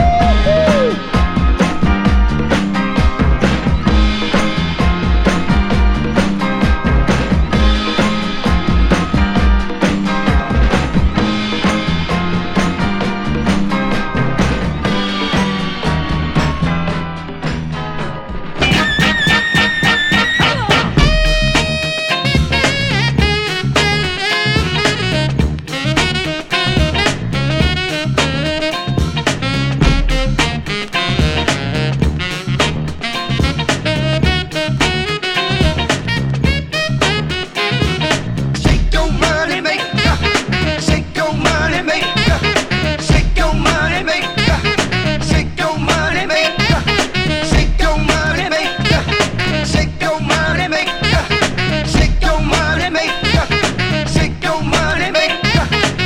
Shake your money maker, shake your money maker, shake your money maker, shake your money maker, shake your money maker, shake your money maker, shake your money maker, shake your money maker.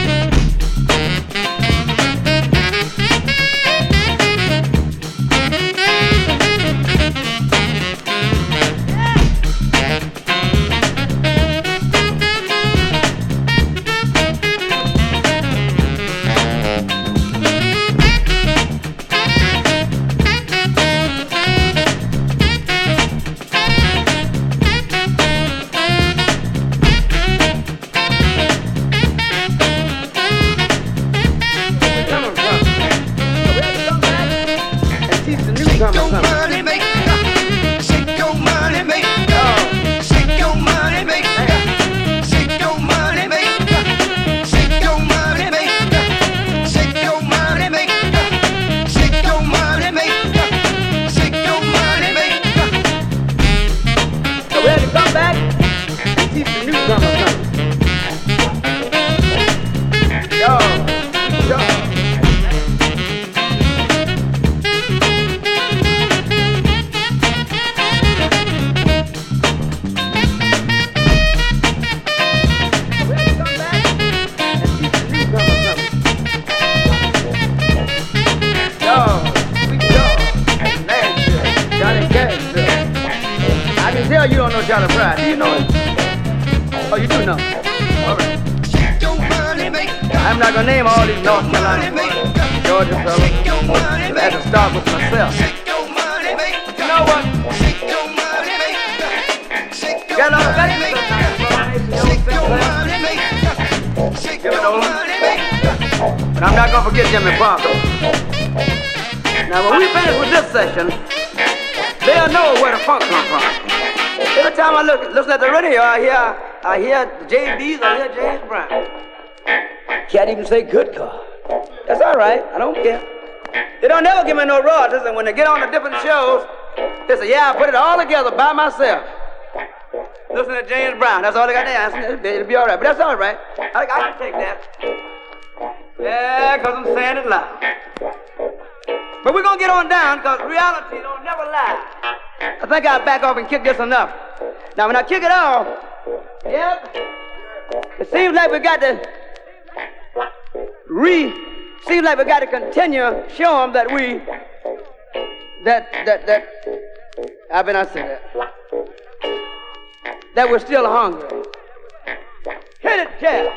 Shake your money maker, shake your money maker, shake your money maker, shake your money maker, shake your money maker, shake your money maker, shake your money maker, shake your money maker. So we had to come back and teach the newcomers something. Yo. You don't know Johnny Pride, do you know him? Oh, you do know? All right. I'm not gonna name all these North Carolina fellas, Georgia fellas. I had to start with myself. You know what? You got all that? Give it over. But I'm not gonna forget Jimmy Parker. Now when we finish with this section, they'll know where the funk comes from. Every time I listen at the radio, I hear the JBs, I hear James Brown. Can't even say good God. That's all right, I don't care. They don't never give me no royalties, and when they get on the different shows, they say, yeah, I put it all together by myself. Listen to James Brown, that's all they got to answer. It'll be all right, but that's all right. I can take that. Yeah, because I'm saying it loud. But we're going to get on down, because reality don't never lie. I think I'll back off and kick this enough. Now, when I kick it off, yep, it seems like we got to continue show them that that we're still hungry. Hit it, Jeff.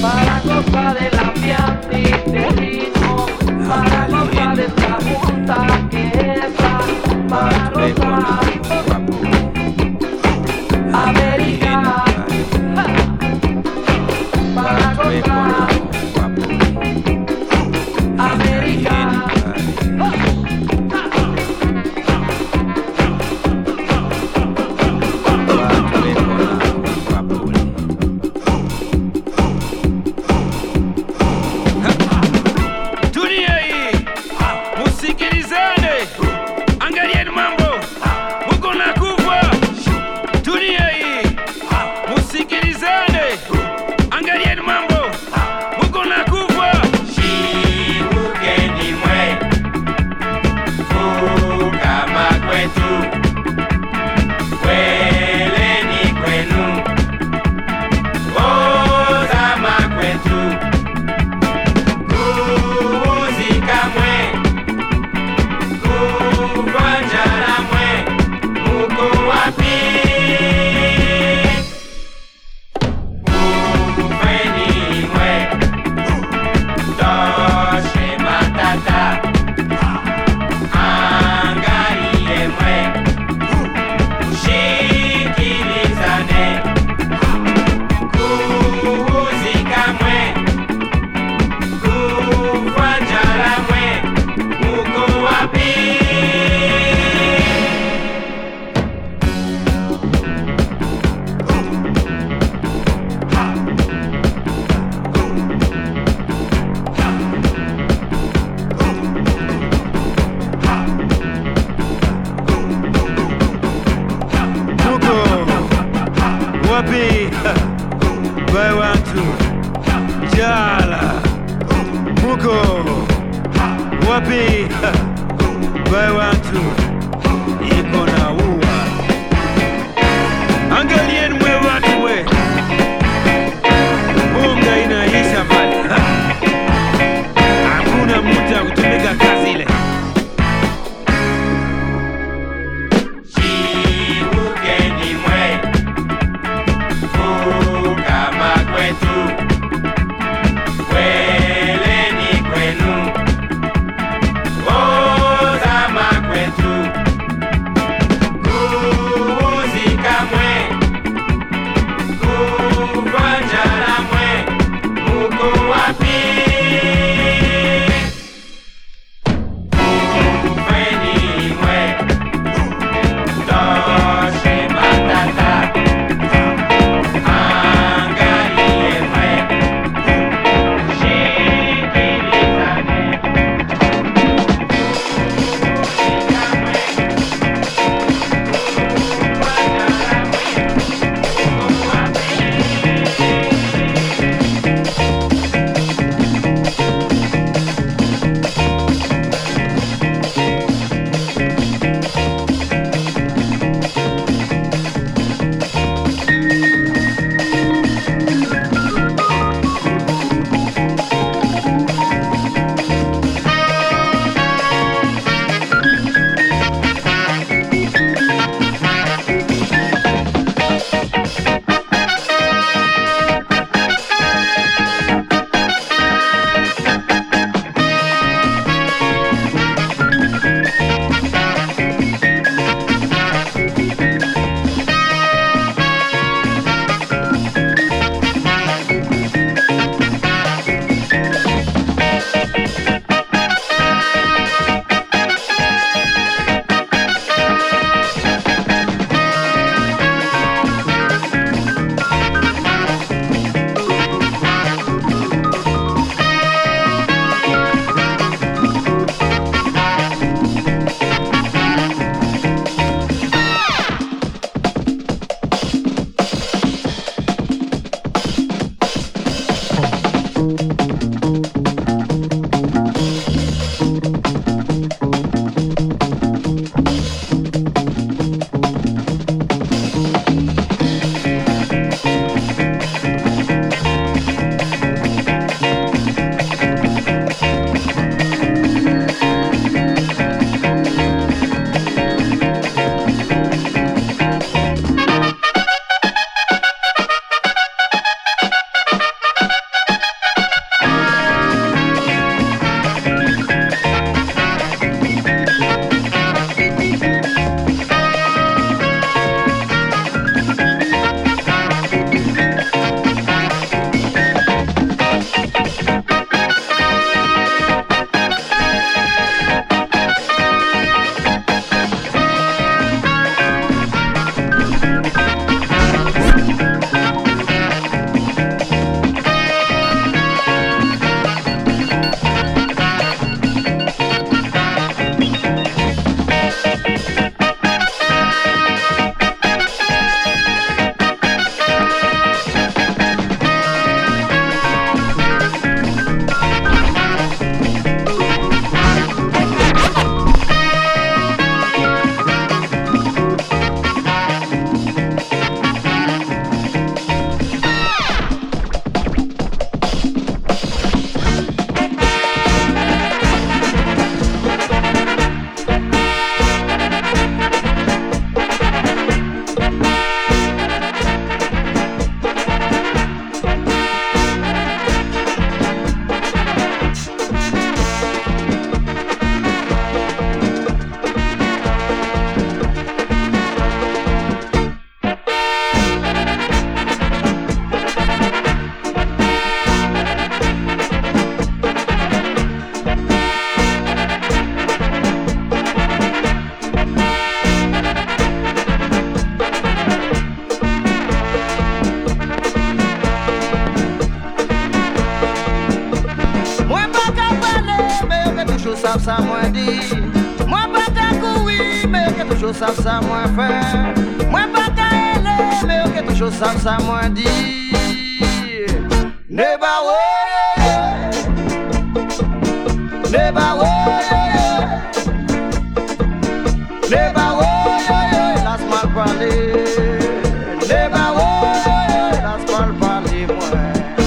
para gozar del ambiente y del ritmo, para gozar de esta junta que está, para gozar. América, para gozar. América. Dunia hii musikilizane, angalieni mambo, Mungu nakufa. Dunia hii musikilizane, angalieni mambo, Mungu nakufa. Shibukeni mwe, kama kwetu, kweleni kwenu, ozama kwetu. Kuuzika mwe, kuvanjala mwe, muko wapi? Kufeni mwe, toshe matata, angalie mwe, ushikilizane. Kuuzika mwe, kuvanjala mwe, muko wapi? Muko wapi? By watu jala. Muko wapi? By watu iko na ua. Angalieni mwe watu we, unga inaisha pale. Hakuna mtu ya kutumika kazi ile. Shibukeni mwe, kama kwetu, kweleni kwenu, ozama kwetu. Kuuzika mwe, kuvanjala mwe, muko wapi? Kufeni mwe, toshe matata, angalie mwe, shikilizane. sav sa mwen di. Mwen pa ka koui, me yo ke toujou sav sa mwen fè. Mwen pa ka ele, me yo ke toujou sav sa mwen di. Neba woye, neba woye, neba woye, las mal pale. Neba woye, las mal pale mwen.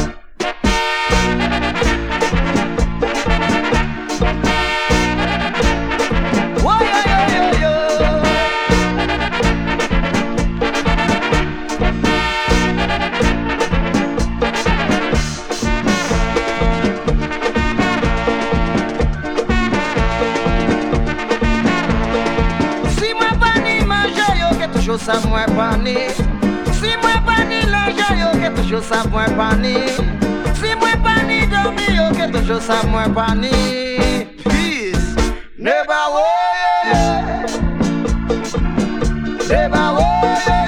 Sa mwen pani. Si mwen pani lanje yo ke toujou sa mwen pani. Si mwen pani dormi yo ke toujou sa mwen pani. Peace. Neba woye, neba woye,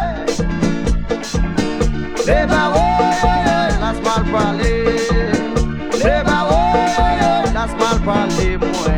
neba woye, las mal pale. Neba woye, las mal pale mwen.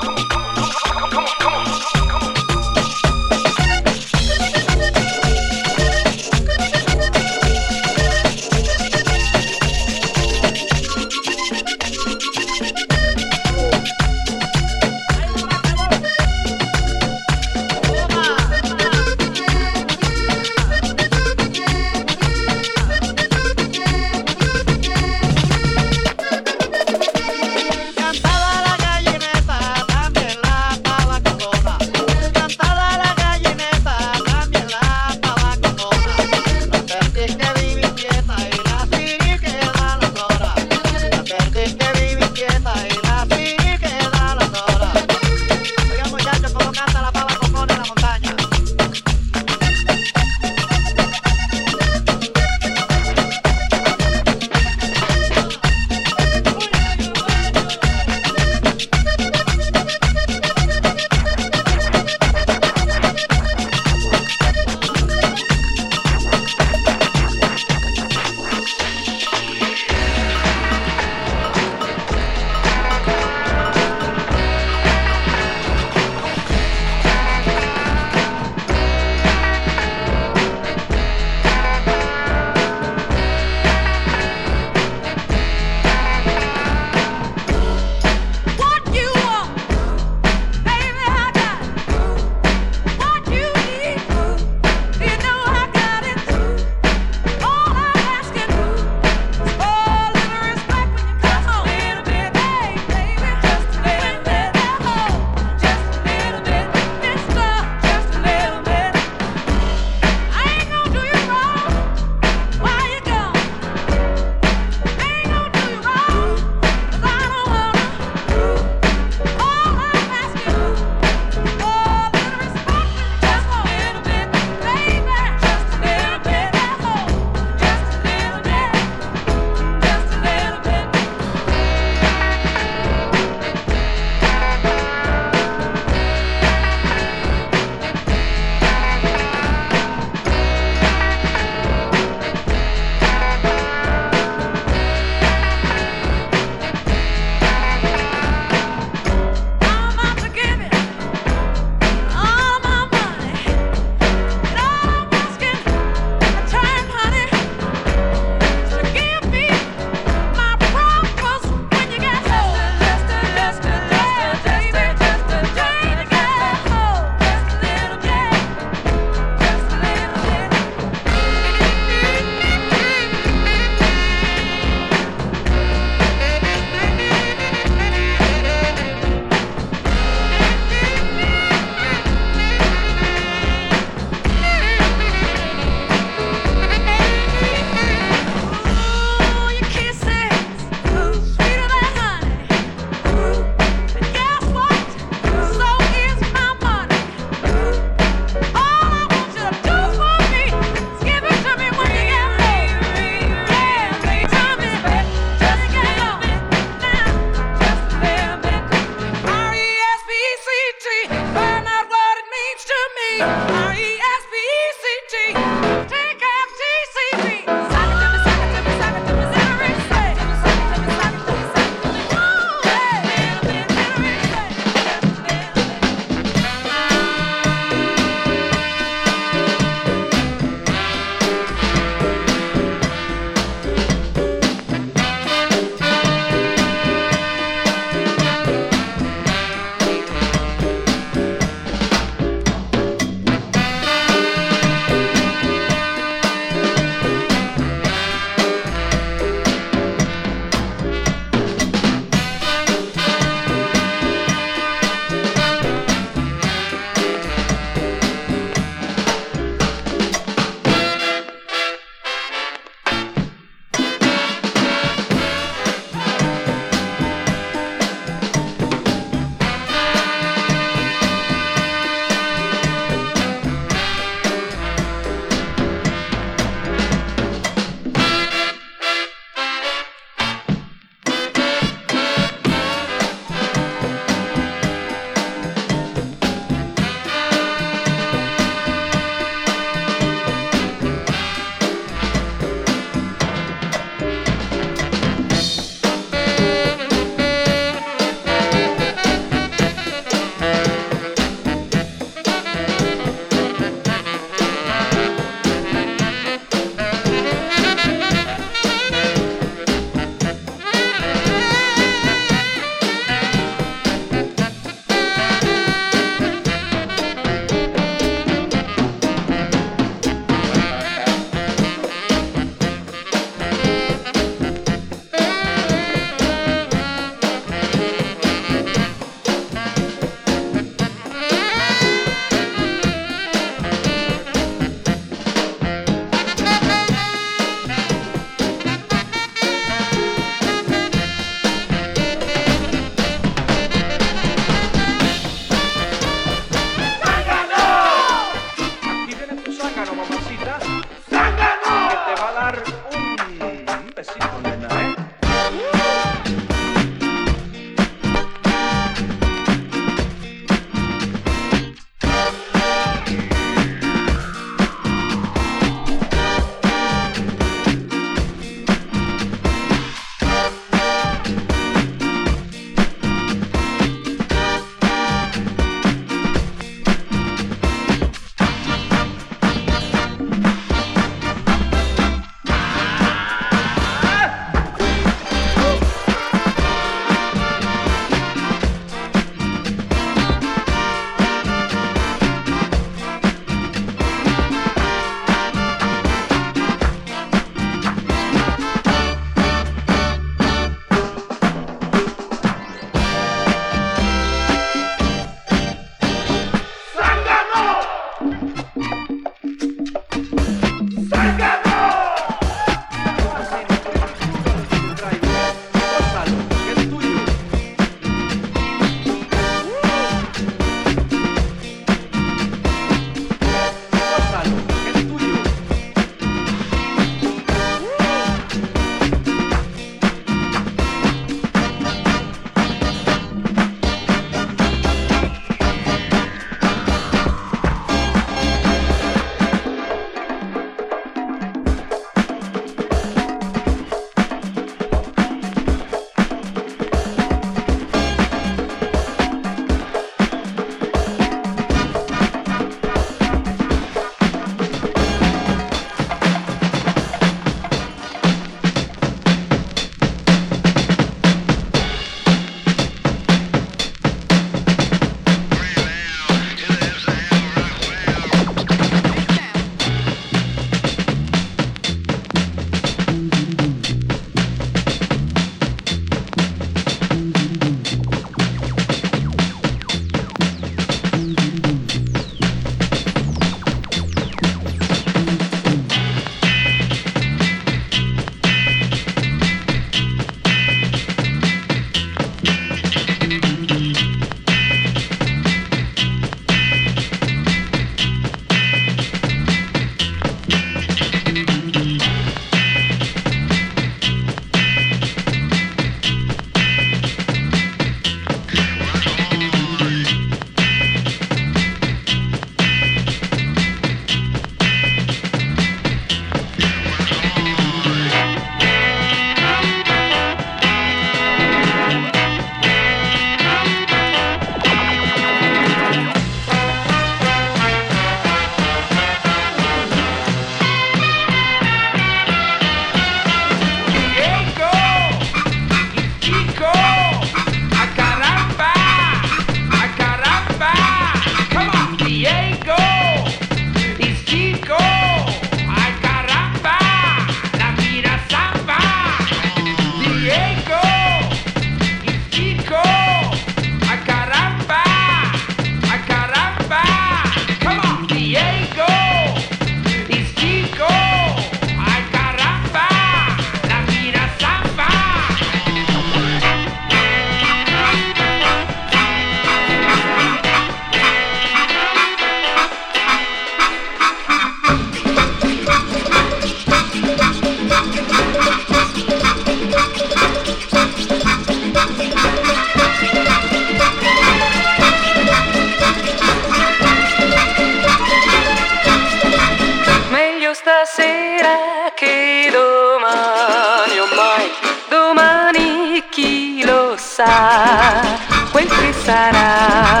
stasera che domani, oh mai, domani chi lo sa quel che sarà.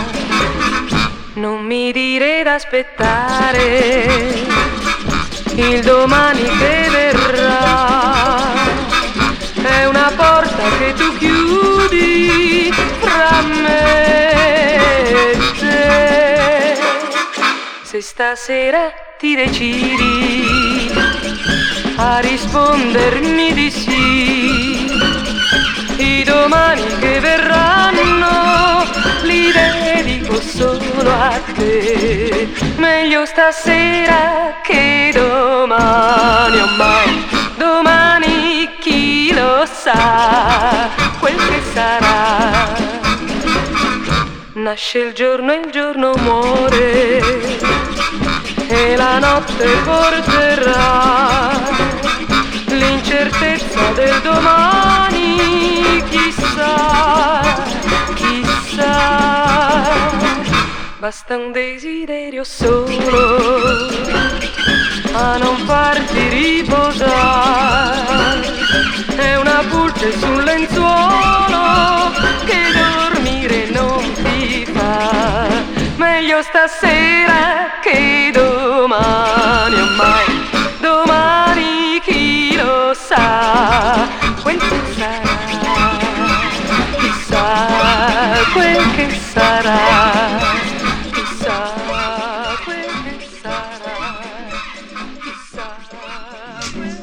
Non mi dire d'aspettare il domani che verrà, è una porta che tu chiudi fra me e te. Se stasera ti decidi a rispondermi di sì, i domani che verranno li dedico solo a te. Meglio stasera che domani, oh mai, domani chi lo sa quel che sarà. Nasce il giorno e il giorno muore e la notte porterà l'incertezza del domani, chissà, chissà. Basta un desiderio solo a non farti riposare, è una pulce sul lenzuolo che dormire non ti fa. Meglio stasera che domani, oh mai, domani chi lo sa quel che sarà, chissà quel che sarà, chissà quel che sarà, chissà quel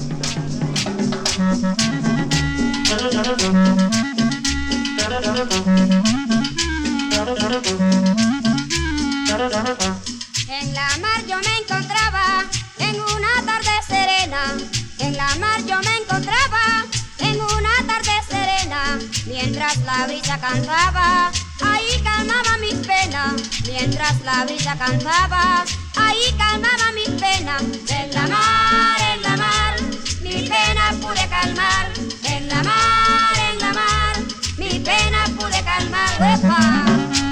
En la mar yo me encontraba en una tarde serena, en la mar yo me encontraba en una tarde serena, mientras la brisa cantaba, ahí calmaba mis penas, mientras la brisa cantaba, ahí calmaba mis penas. En la mar, mis penas pude calmar, en la mar, mis penas pude calmar. ¡Uepa!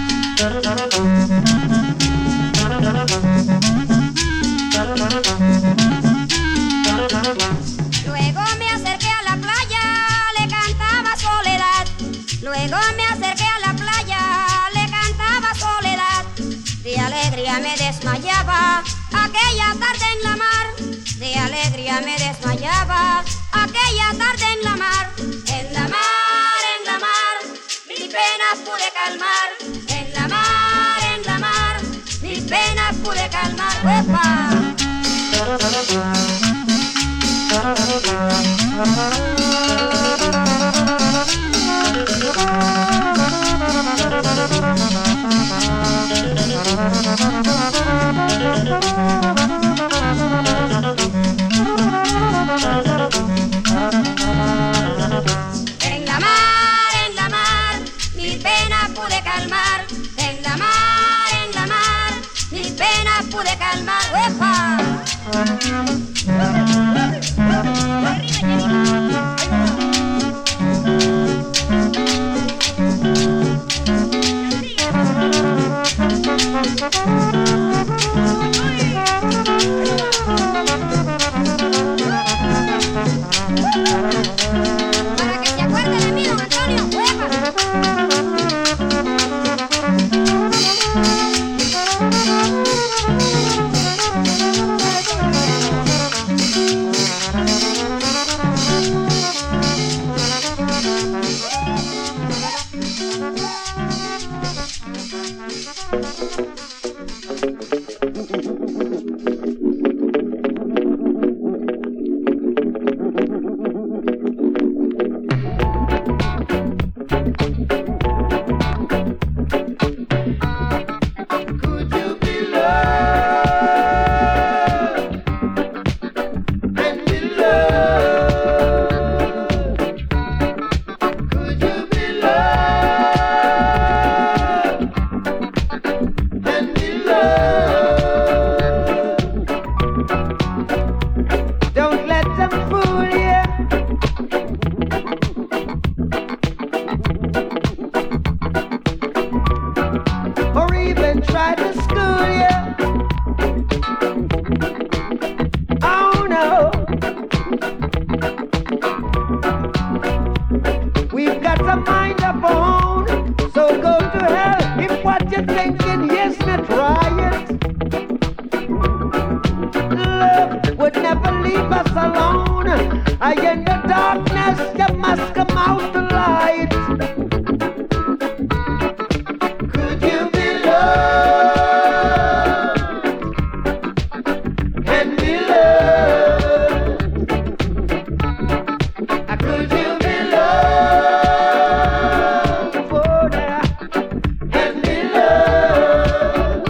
Luego me acerqué a la playa, le cantaba soledad. Luego me acerqué a la playa, le cantaba soledad. De alegría me desmayaba aquella tarde en la mar. De alegría me desmayaba aquella tarde en la mar. En la mar, mis penas pude calmar. En la mar, mis penas pude calmar. ¡Uepa! En la mar, mis penas pude calmar. En la mar, mis penas pude calmar. ¡Uepa! Para que se acuerde de mí, don Antonio. ¡Uepa! would never leave us alone. In the darkness, you must come out the light. Could you be loved and be loved? Could you be loved for that and be loved?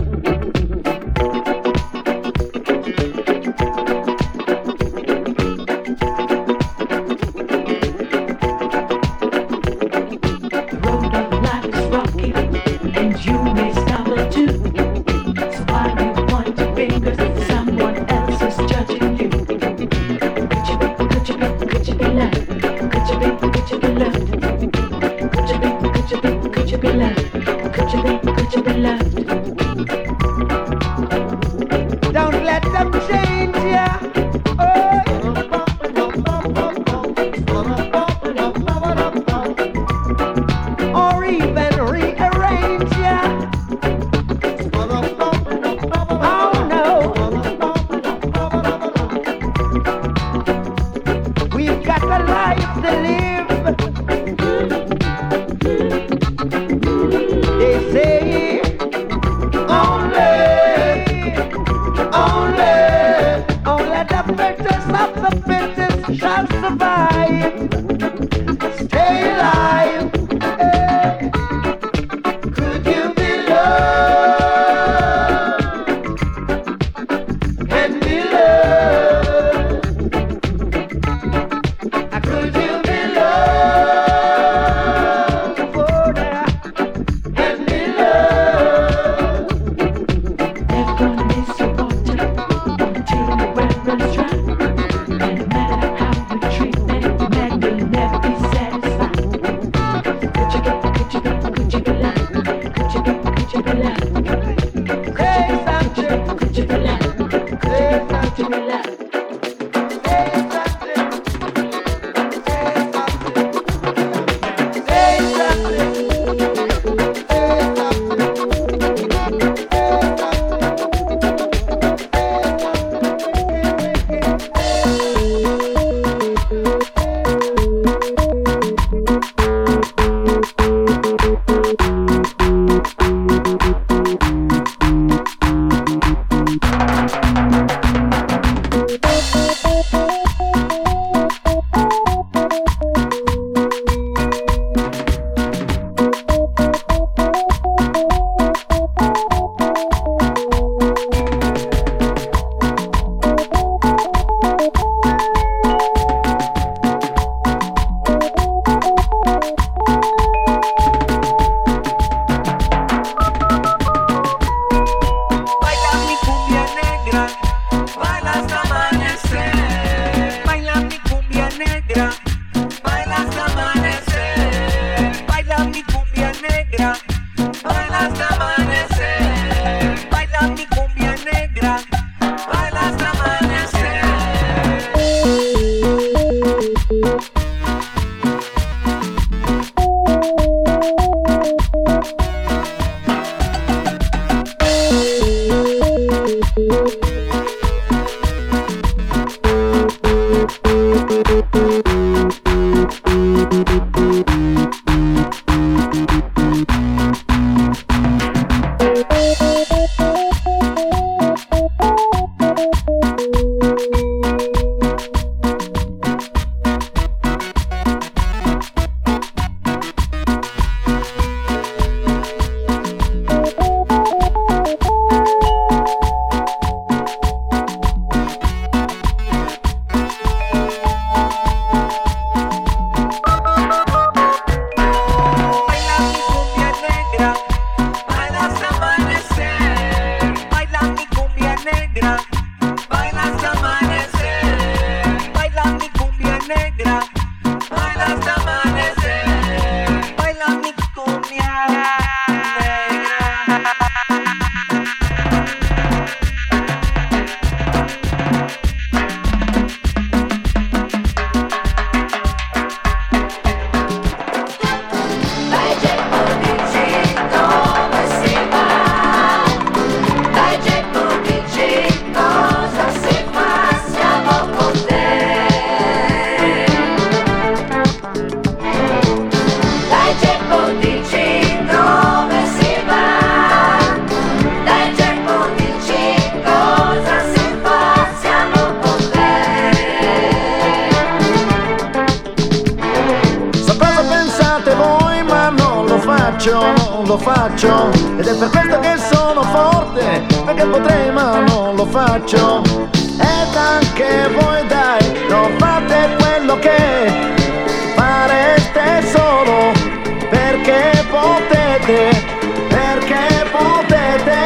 lo faccio, ed è per questo che sono forte, perché potrei ma non lo faccio. Ed anche voi dai, non fate quello che fareste solo perché potete, perché potete.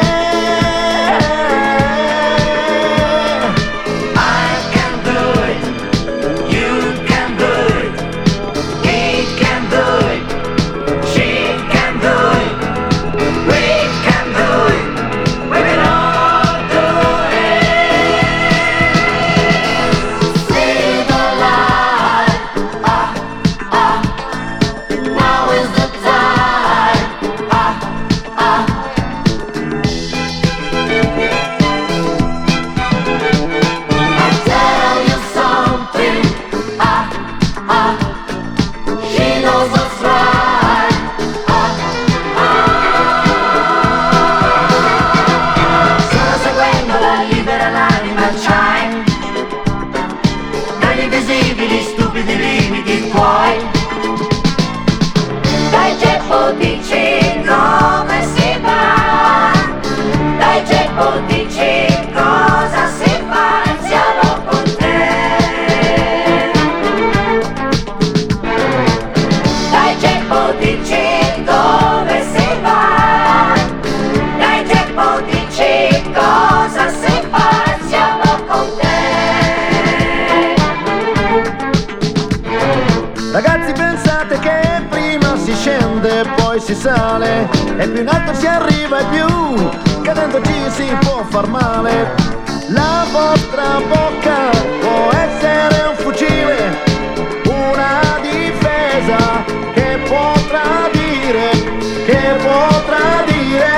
Si sale e più in alto si arriva e più cadendo ci si può far male. La vostra bocca può essere un fucile, una difesa che potrà dire, che potrà dire.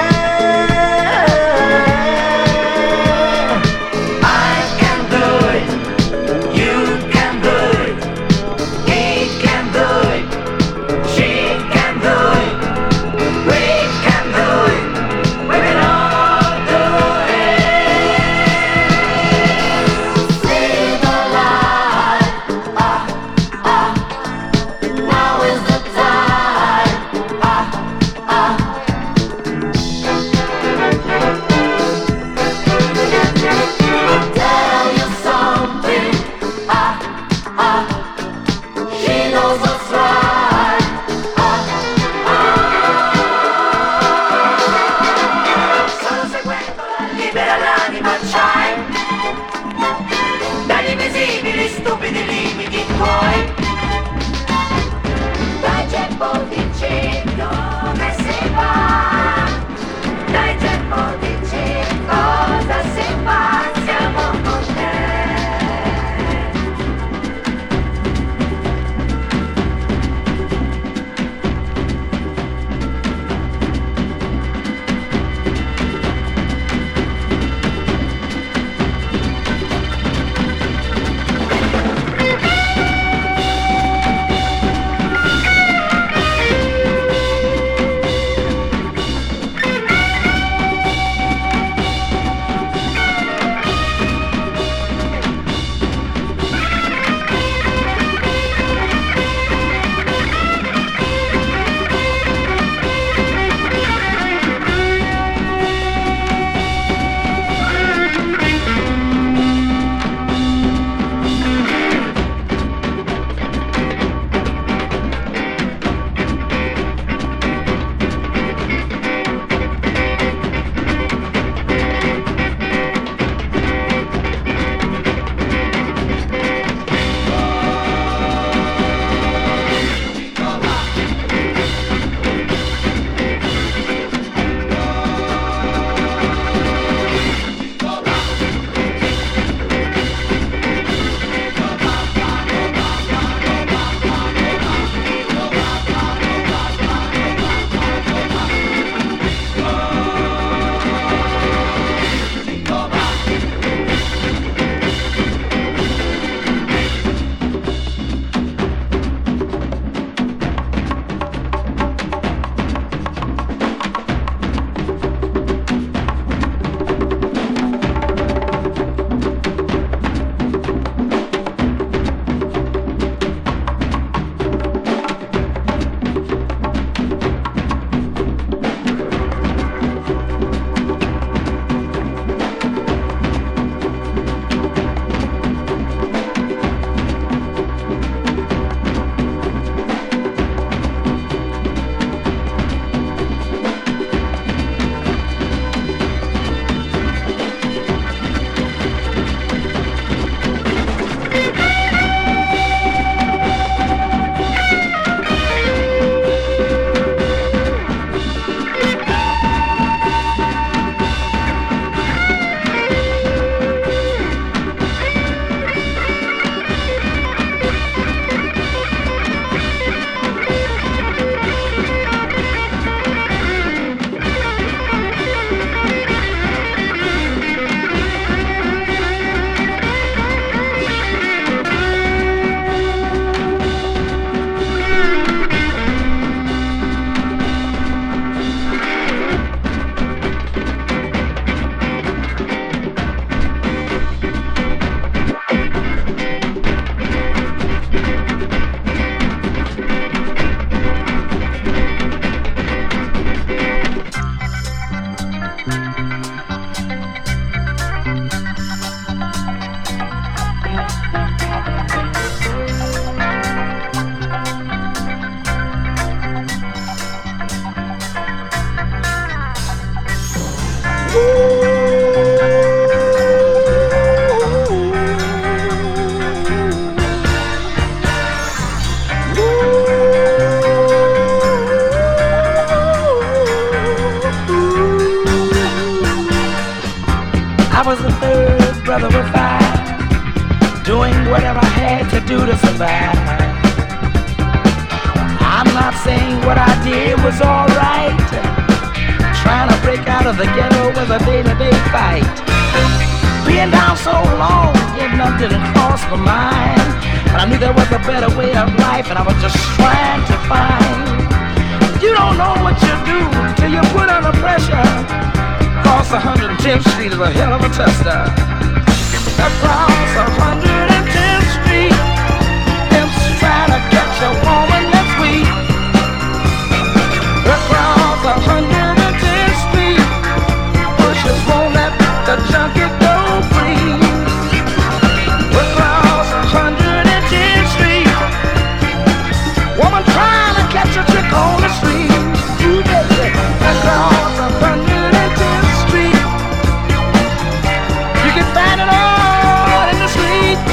whatever I had to do to survive. I'm not saying what I did was alright. Trying to break out of the ghetto was a day-to-day fight. Being down so long, giving up didn't cross my mind. But I knew there was a better way of life, and I was just trying to find. You don't know what you do till you put under pressure. Across 110th Street is a hell of a tester. Across 110th Street, pimps trying to catch a woman that's weak. Across 110th Street, pushers won't let the junkie go free. Across 110th Street, woman trying to catch a trick on the street. You get it. Across 110th Street, you can find it all in the street.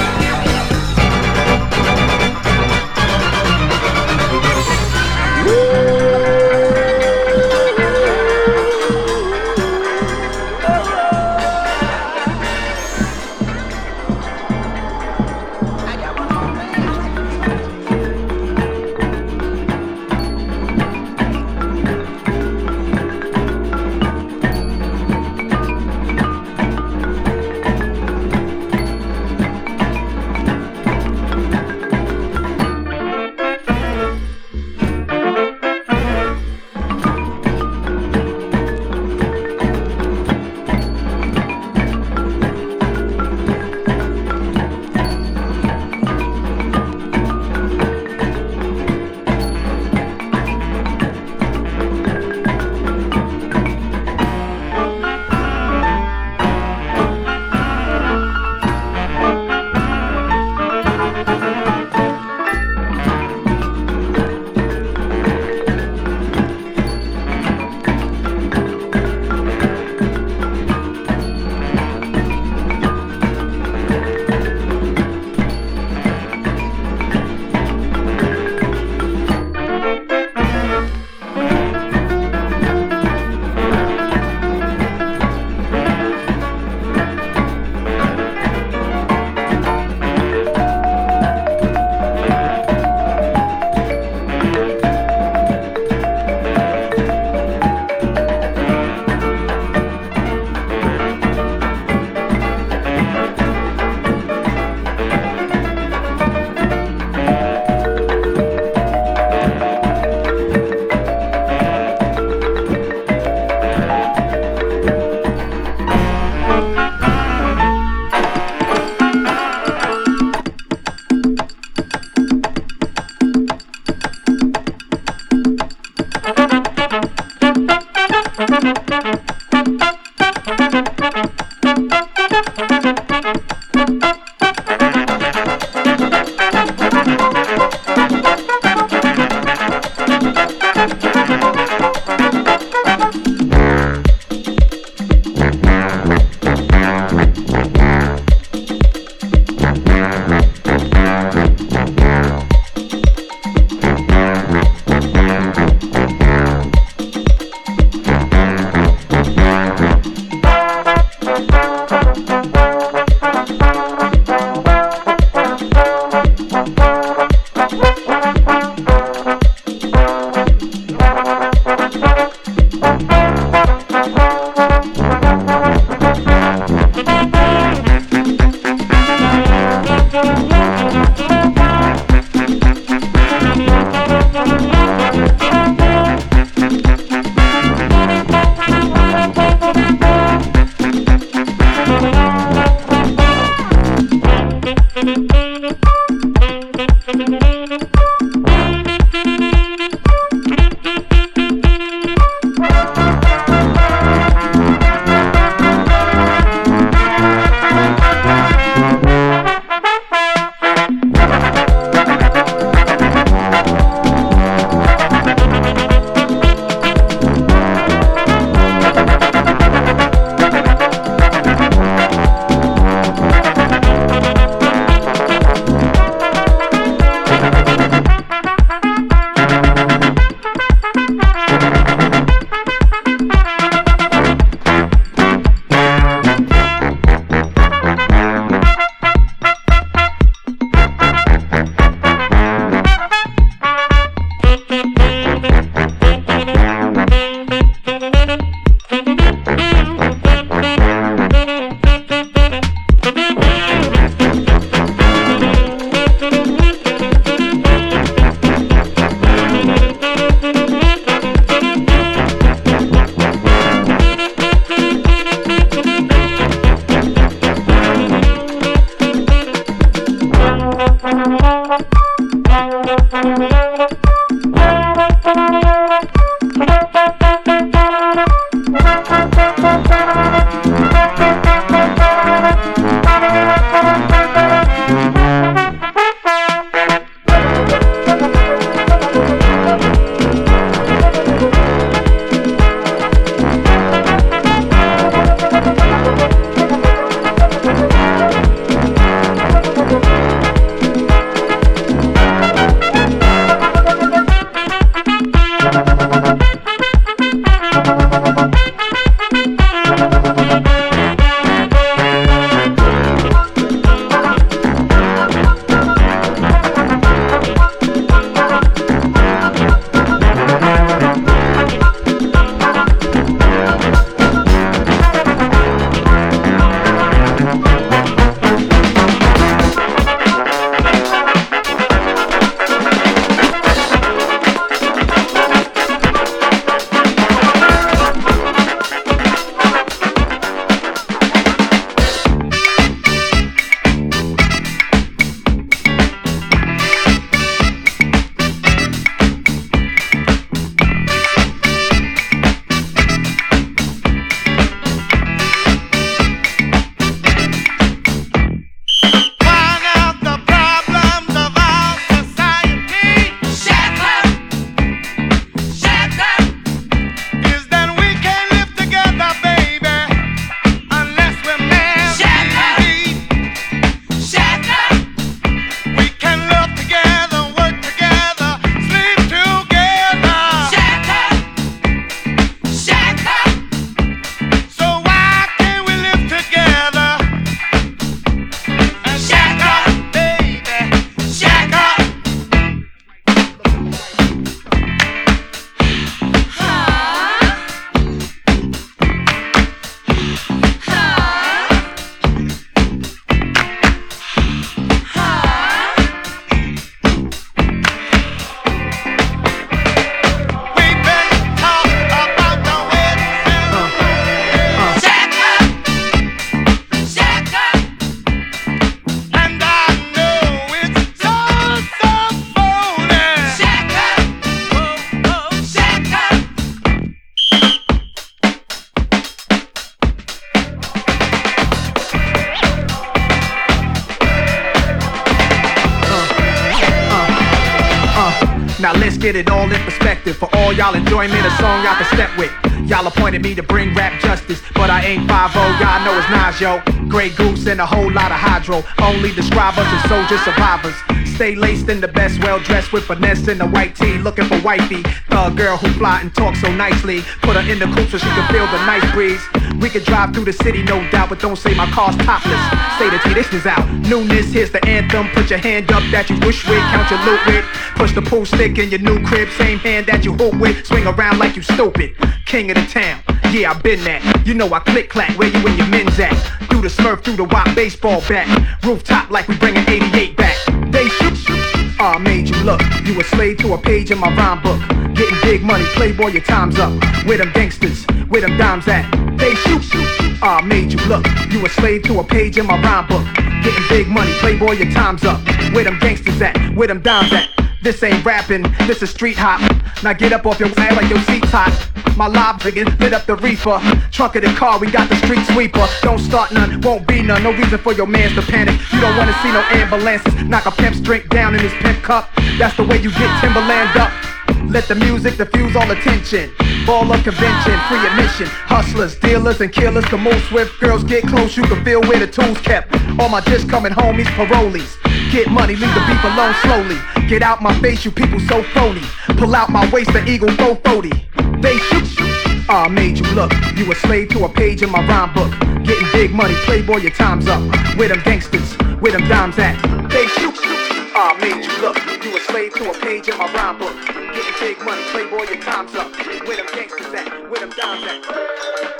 Now let's get it all in perspective. For all y'all enjoyment, a song y'all can step with. Y'all appointed me to bring rap justice, but I ain't 5-0, y'all know it's Nas, yo. Grey Goose and a whole lot of hydro. Only describe us as soldier survivors. Stay laced in the best, well dressed with finesse in the white tee, looking for wifey. Thug girl who fly and talk so nicely. Put her in the coupe so she can feel the nice breeze. We can drive through the city, no doubt, but don't say my car's topless. Say the T, this is out. Newness, here's the anthem. Put your hand up that you wish with, count your loot with. Push the pool stick in your new crib, same hand that you hoop with. Swing around like you stupid. King of the town, yeah, I been that. You know I click clack, where you and your men's at? Through the Smurf, through the wop, baseball bat. Rooftop like we bringing 88 back. They shoot. I made you look. You a slave to a page in my rhyme book. Getting big money, playboy, your time's up. Where them gangsters, where them dimes at? They shoot. I made you look. You a slave to a page in my rhyme book. Getting big money, playboy, your time's up. Where them gangsters at? Where them dimes at? This ain't rapping, this is street hop. Now get up off your ass like your seat's hot. My lob friggin' lit up the reefer. Trunk of the car, we got the street sweeper. Don't start none, won't be none. No reason for your mans to panic. You don't wanna see no ambulances. Knock a pimp's drink down in his pimp cup. That's the way you get Timberland up. Let the music diffuse all attention. Ball of convention, free admission. Hustlers, dealers, and killers can move swift. Girls get close, you can feel where the tools kept. All my just coming homies, parolees. Get money, leave the beef alone slowly. Get out my face, you people so phony. Pull out my waist, the eagle 440. They shoot. I made you look. You a slave to a page in my rhyme book. Getting big money, playboy, your time's up. Where them gangsters, where them dimes at? They shoot. I made you look. You a slave to a page in my rhyme book. Getting big money, playboy, your time's up. Where them gangsters at? Where them dimes at?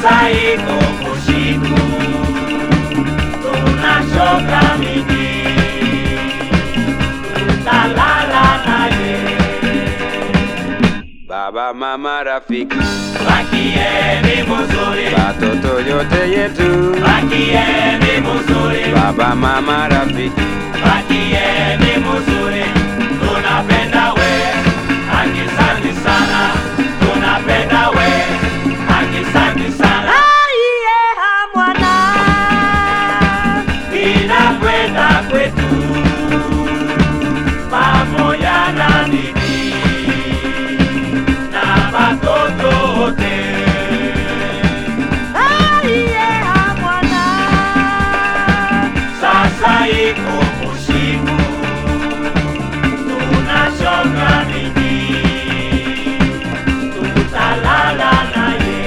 Sasa iko kushiku tunashoka mini tutalala naye. Baba mama rafiki bakieni muzuri, watoto yote yetu bakieni muzuri, baba mama rafiki bakieni muzuri, tunapenda we, asante sana, tunapenda we, asante sana. Mwana inakwenda kwetu pamoja na bibi na watoto wote. mwana Sasa iko usiku tunashoka bibi tutalala naye.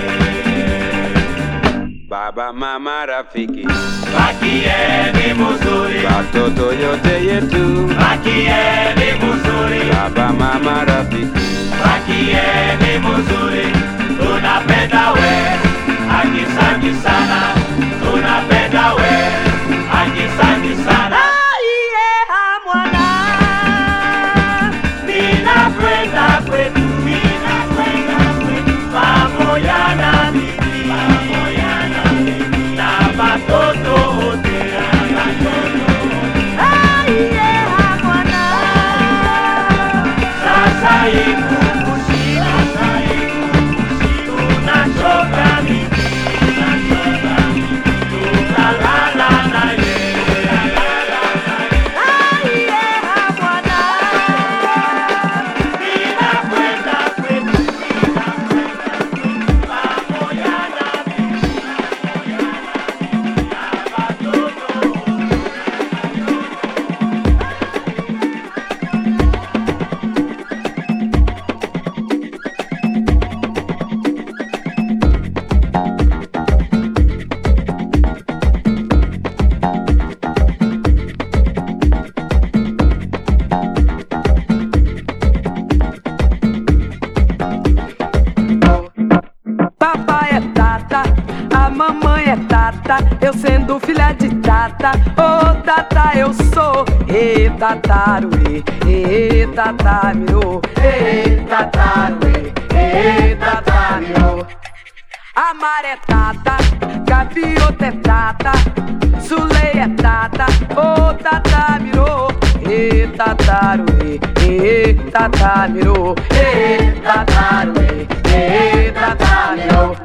baba mama rafiki bakieni muzuri, watoto yote yetu bakieni muzuri, baba mama rafiki bakieni muzuri, tunapenda we, asante sana, tunapenda we, asante sana. mwana ninakwenda kwetu, ninakwenda kwetu pamoja na bibi, pamoja na bibi na watoto wote, na watoto mwana sasa iko usiku, sasa iko usiku, tunachoka bibi, tunachoka bibi, tutalala naye, tutalala naye. mwana ninakwenda kwetu, ninakwenda kwetu pamoja na bibi, pamoja na bibi na watoto wote. Papai é tata, a mamãe é tata, eu sendo filha de tata, oh tata eu sou, e tataruê, e tatamirô, e tataruê, e tatamirô. Amar é tata, gaviota é tata, Sulei é tata, oh tatamirô, e tataruê, e tatamirô, e tataruê, e tatamirô.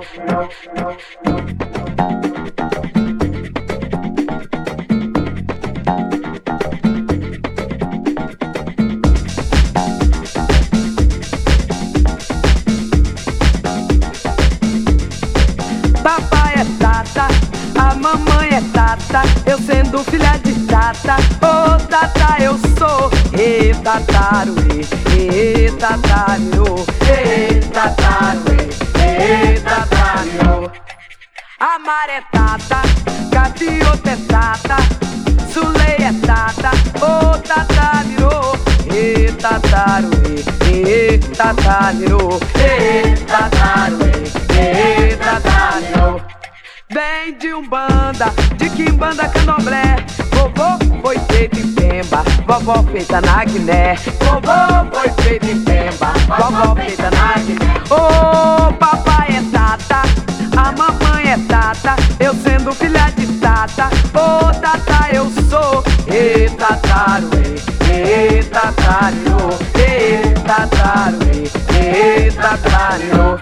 Papai é tata, a mamãe é tata, eu sendo filha de tata, oh tata eu sou, e tataruê, e tatamirô, e tataruê, e tatamirô. Amar é tata, gaviota é tata, Sulei é tata, oh tatamirô, e tataruê, e tatamirô, e tataruê, e tatamirô. Vem de Umbanda, de Quimbanda, Candomblé, vovô foi feito em Pemba, vovó feita na Guiné, vovô foi feito em Pemba, vovó feita na Guiné. Oh, papai é tata, a mamãe é tata, eu sendo filha de tata, oh tata eu sou, e tataruê, e tataruô, e tataruê, e tataruô.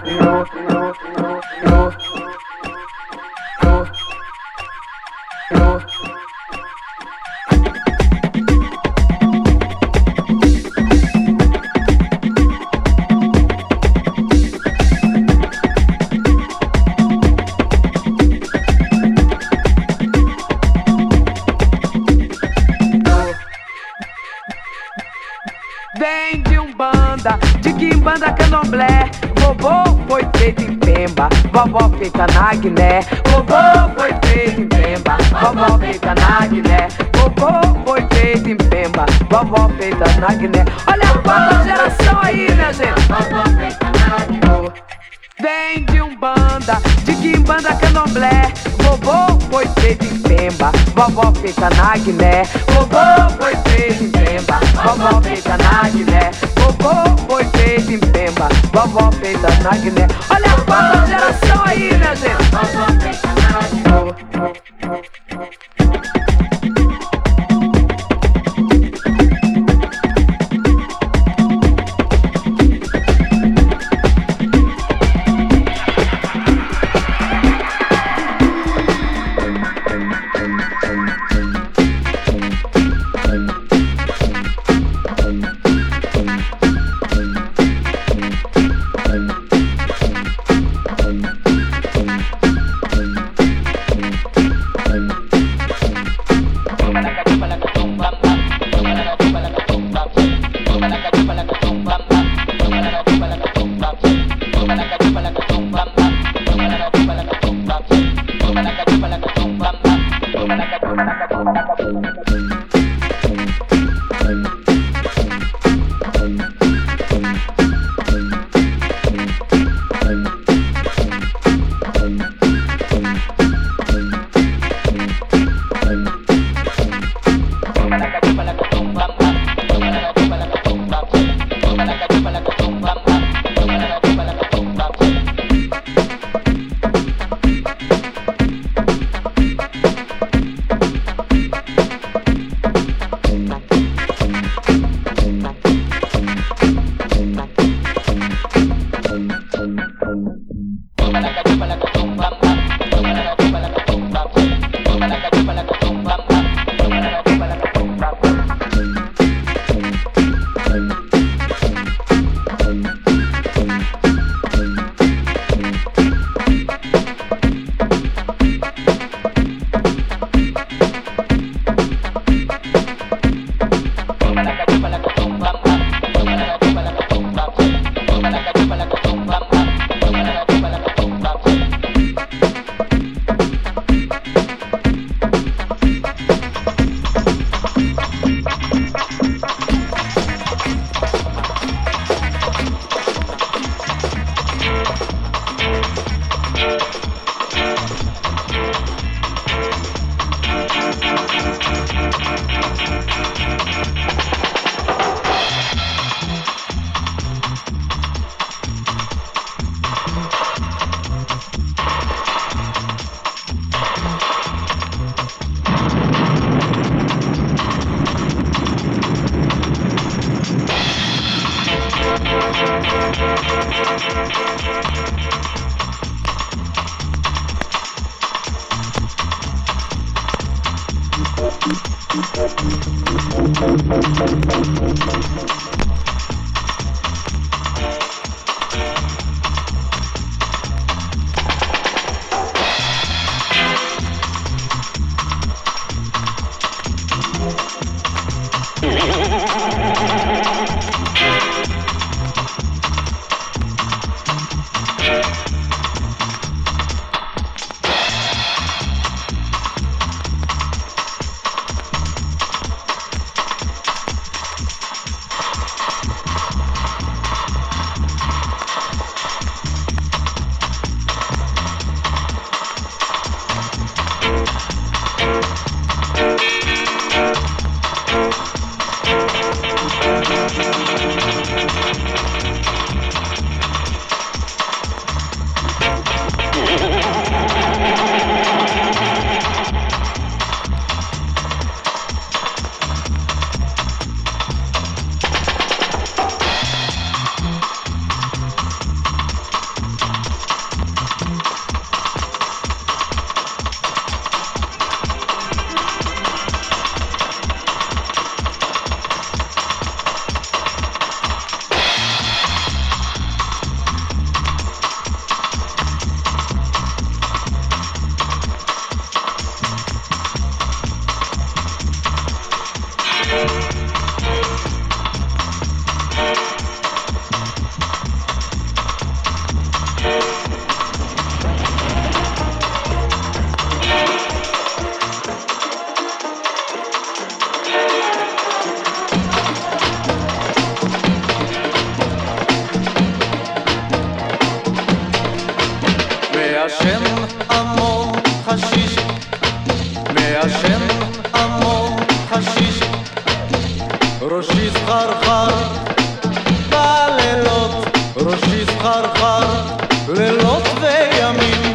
Vem de Umbanda, de Quimbanda, Candomblé, vovô foi feito em Pemba, vovó feita na Guiné, vovô foi feito em Pemba, vovó feita na Guiné, vovô foi feito em Pemba, vovó feita na Guiné. Olha a quarta geração aí, minha gente. Vem de Umbanda, de Umbanda, candomblé. Vovô foi feito em Pemba, vovó feita na Guiné. Vovô foi feito em Pemba, vovó feita na Guiné. Vovô foi feito em Pemba, vovó feita na Guiné. Olha a quarta geração aí, minha gente. Vovó feita na Guiné. מעשן המון חשיש, מעשן המון חשיש, ראשי סחרחר בלילות, ראשי סחרחר לילות וימים.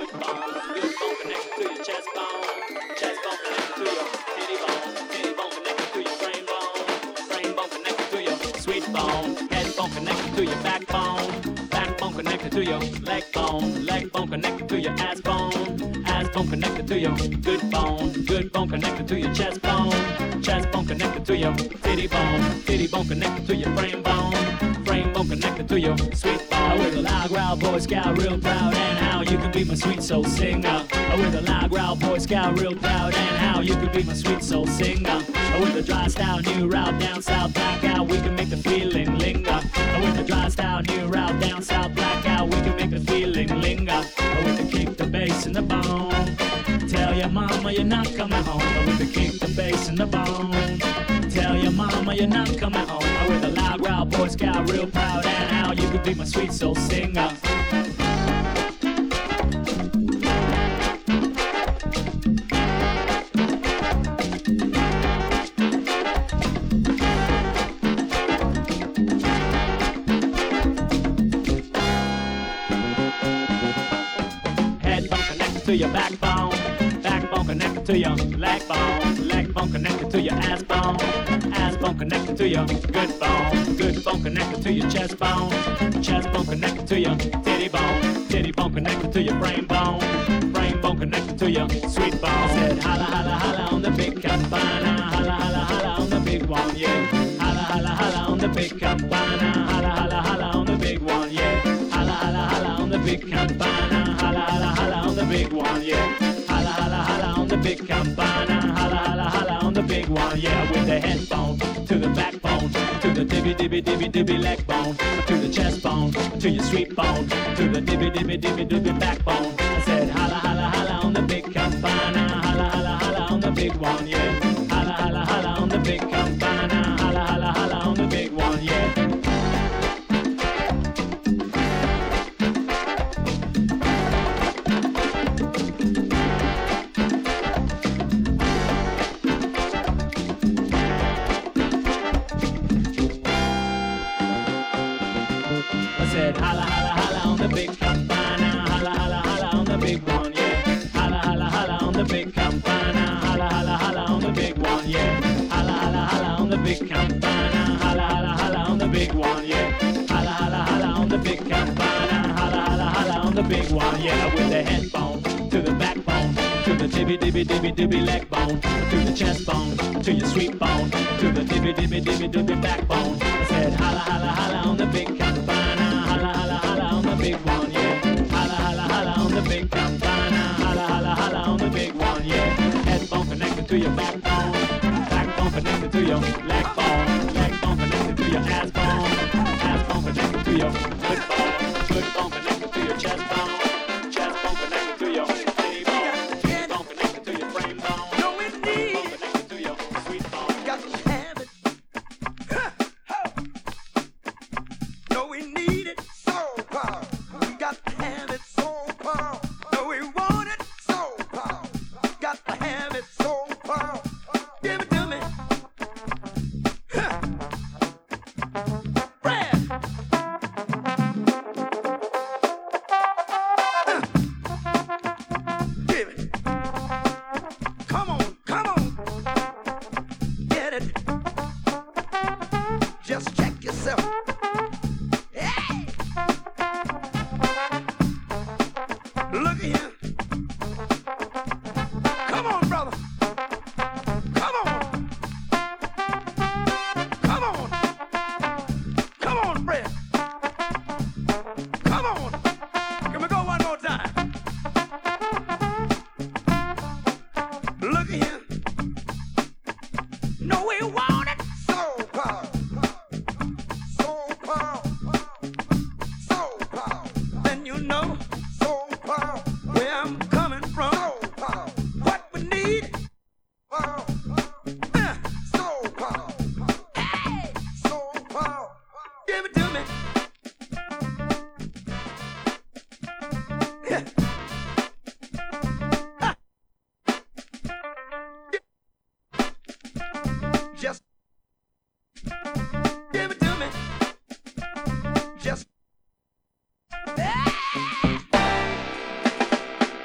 good bone connected to your chest bone connected to your titty bone connected to your frame bone connected to your sweet bone, head bone connected to your backbone connected to your leg bone connected to your ass bone connected to your good bone connected to your chest bone connected to your titty bone connected to your frame bone connected to your sweet bone. With a loud growl, Boy Scout, real proud, and how you can be my sweet soul singer. With a loud growl, Boy Scout, real proud, and how you can be my sweet soul singer. With a dry style, new route, down south, black out, we can make the feeling linger. With a dry style, new route, down south, black out, we can make the feeling linger. With the kick, the bass, and the bone. Tell your mama you're not coming home. With the kick, the bass, and the bone. Tell your mama you're not coming home. With a loud growl, Boy Scout, real proud, and how you could be my sweet soul singer. Head bone connected to your backbone connected to your leg bone connected to your ass bone connected to your good bone connected to your chest bone connected to your titty bone connected to your brain bone connected to your sweet bone. I said holla holla holla on the big campana, holla holla holla on the big one, yeah. Holla holla holla on the big campana, holla holla holla on the big one, yeah. Holla holla holla on the big campana, holla holla holla on the big one, yeah. Holla holla holla on the big campana, holla holla holla on the big one, yeah. With the head bone to the backbone, to the dibby leg bone, to the chest bone, to your sweet bone, to the dibby backbone. I said holla holla holla on the big campana, holla holla holla on the big one, yeah. Holla holla holla on the big campana, holla holla holla on the big one, yeah. Holla holla holla on the big campana, holla holla holla on the big one, yeah. Holla holla holla on the big campana, holla holla holla on the big one, yeah. Holla holla holla on the big campana, holla holla holla on the big one, yeah. Holla holla holla on the big campana, holla holla holla on the big one, yeah. With the head bone to the backbone, to the dibby leg bone, to the chest bone, to your sweet bone, to the dibby backbone. I said holla holla holla on the big campana, holla holla holla on the big one, yeah. Holla holla holla on the big campana, holla holla holla on the big one, yeah. Head bone connected to your backbone connected to your leg bone connected to your ass bone connected to your good bone connected to your chest bone connected to your titty bone connected to your frame bone connected to your sweet bone. Got to have it. No, we need it so power. We got to have it so power. No, we want it so power. Got to have it so power. Give it to me. Brad. Give it. Come on, come on. Get it. Just check yourself. Hey! Look at here. Come on, brother. Come on. Come on. Come on, Fred. Come on. Can we go one more time? Look at here. No, we want it so power. So power. So power. Then you know so power where I'm coming from. So power. What we need. Power. So power. Hey! So power. Give it to me. Yeah. Just give it to me. Just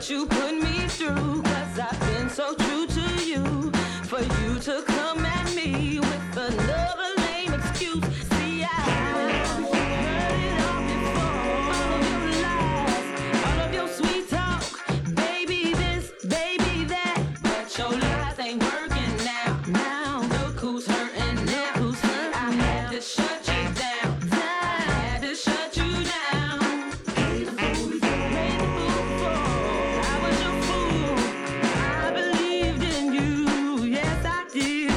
what you put me through, 'cause I've been so true to you. For you to come at me with another lame excuse. See, I heard it all before. All of your lies, all of your sweet talk. Baby this, baby that. But your lies ain't working now. Now, look who's hurting now. Who's hurting? I had to shut you down. I had to shut you down. Made the fool for. I was your fool. I believed in you. Yes, I did.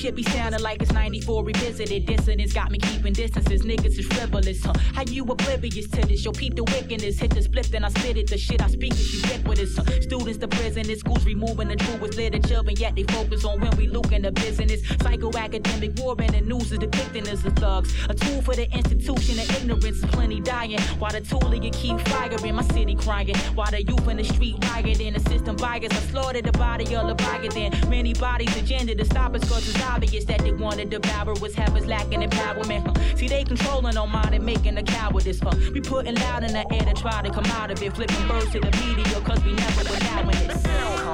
shit be sounding like it's 94 revisited. Dissonance got me keeping distances. Niggas is frivolous, huh? How you oblivious to this? Yo, peep the wickedness. Hit the split, then I spit it. The shit I speak is ubiquitous. Students to prison in schools removing the truest literature, and yet they focus on when we lucring the business. Psychoacademic war and the news is depicting us as thugs. A tool for the institution of ignorance. Plenty dying. While the tool you keep firing. My city crying. While the youth in the street rioting. The system bias. I slaughtered the body of Leviathan. Many bodies agenda to stop us cause it's obvious that they want to devour us. Have us lacking empowerment. See, they controlling our mind and making a cowardice. We putting loud in the air to try to come out of it. Flipping birds to the media cause we never allowing this.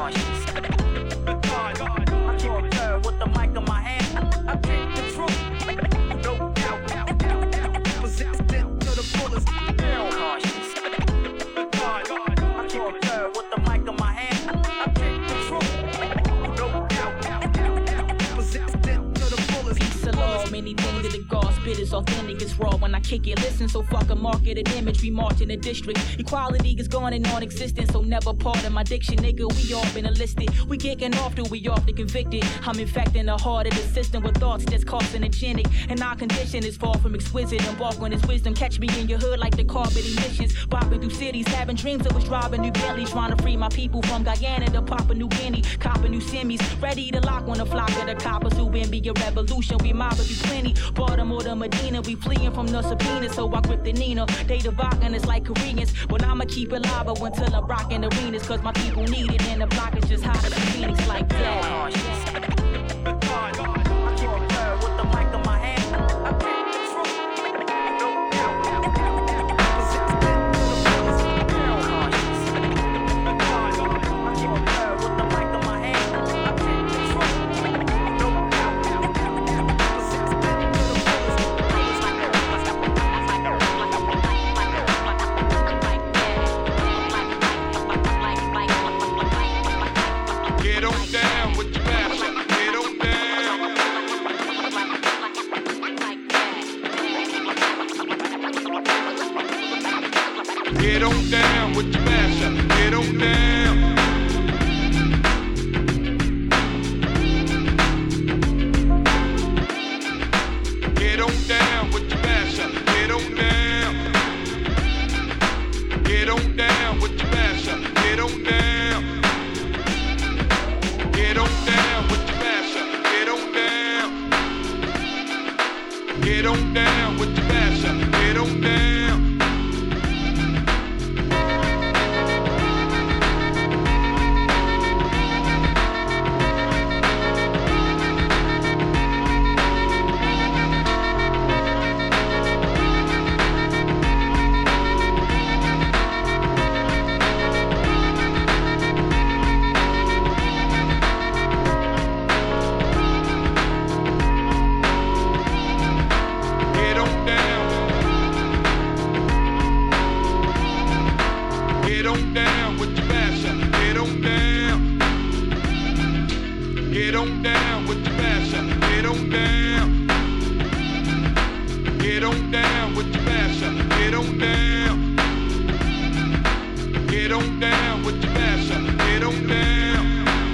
I keep it third with the mic in my hand. I take the truth. No doubt. Possess them to the fullest. Conscious. I keep it third with the mic in my hand. I take the truth. No doubt. Possess them to the fullest. Peace of law, many things that the God spit is authentic. It's raw when I kick it. Listen, so fuck a marketed image. We march in the district. Equality is gone and non-existent, so never part of my diction, nigga. We all been enlisted. We kicking off till we off the convicted. I'm infecting the heart of the system with thoughts that's carcinogenic. And our condition is far from exquisite. Embark on his wisdom. Catch me in your hood like the carbon emissions. Bopping through cities, having dreams of us driving new Bentleys. Trying to free my people from Guyana to Papua New Guinea. Copping new semis. Ready to lock on the flock of the coppers who been be a revolution. We mob it be plenty. Baltimore to Medina. We fleeing from the subpoena. So I grip the Nina. They dividing us like Koreans. But I'ma keep it live until I'm rocking arenas. Cause my people need it. And the block is just hot as a phoenix like that. I keep it third with the mic in my hand. I take the truth. No doubt. Possess them to the fullest. I keep it third with the mic in my hand. I take the truth. No doubt. Possess them to the fullest. Get on down with your passion. Get on down. Get on down with your passion. Get on down. Get on down with your passion. Get on down. Get on down with your passion. Get on down. Get on down with your passion. Get on down. Get on down with your passion. Get on down. Get on down with your passion. Get on down. Get on down with your passion. Get on down. Get on down with your passion. Get on down.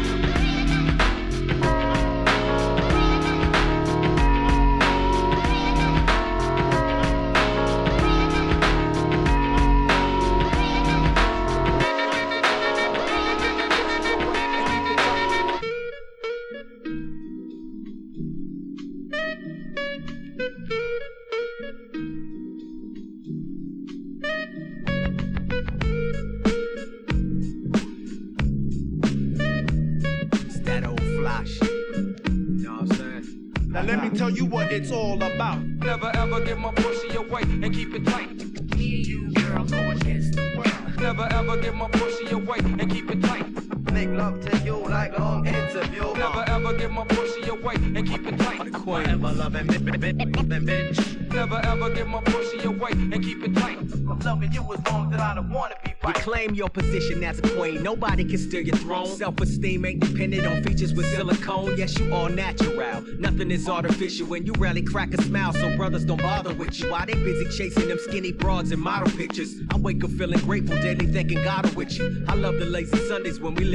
Let me tell you what it's all about. Never ever give my pussy away and keep it tight. Me and you, girl, go against the world. Never ever give my pussy away and keep it tight. Make love to you like long interview. Never ever give my pussy away and keep it tight. Forever loving bitch. Never ever give my pussy away and keep it tight. I'm loving you as long that I don't wanna be right. Reclaim your position as a queen. Nobody can steal your throne. Self-esteem ain't dependent on features with silicone. Yes, you all natural. Nothing is artificial when you rarely crack a smile, so brothers don't bother with you. While they busy chasing them skinny broads and model pictures, I wake up feeling grateful, daily thanking God I'm with you. I love the lazy Sundays when we listen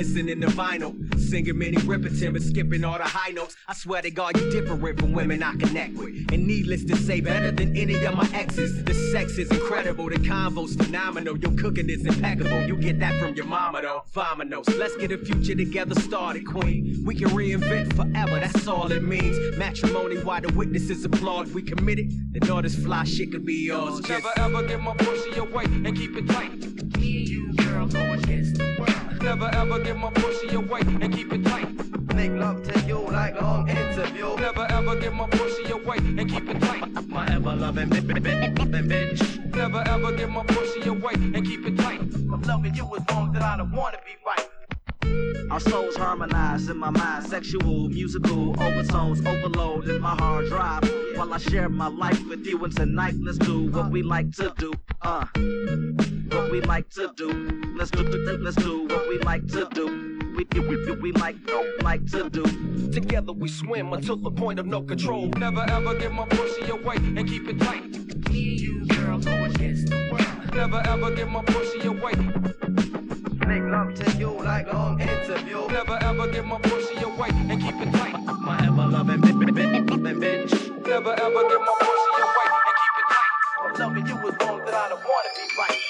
listening to vinyl. Singing many Ripperton, but skipping all the high notes. I swear to God, you different from women I connect with. And needless to say, better than any of my exes. The sex is incredible, the convo's phenomenal. Your cooking is impeccable, you get that from your mama though. Vamonos, let's get a future together started, queen. We can reinvent forever, that's all it means. Matrimony, while the witnesses applaud. We committed, then all this fly shit could be yours. Just Never ever give my pussy away and keep it tight. Me and you, girl, go against the world. Never ever give my pussy away and keep it tight. Make love to you like long interview. Never ever give my pussy away and keep it tight. My ever loving bitch. Never ever give my pussy away and keep it tight. I'm loving you as long that I don't wanna be right. Our souls harmonize in my mind, sexual, musical, overtones, overload in my hard drive. While I share my life with you, and tonight let's do what we like to do. What we like to do. Let's do what we like to do. We like to do. together we swim until the point of no control. Never ever give my pussy away and keep it tight. Me and you, girl, go against the world. Never ever give my pussy away. Make love to you like long interview. Never ever give my pussy away and keep it tight. My ever loving bitch. Never ever give my pussy away and keep it tight. I'm loving you as long that I don't wanna be right.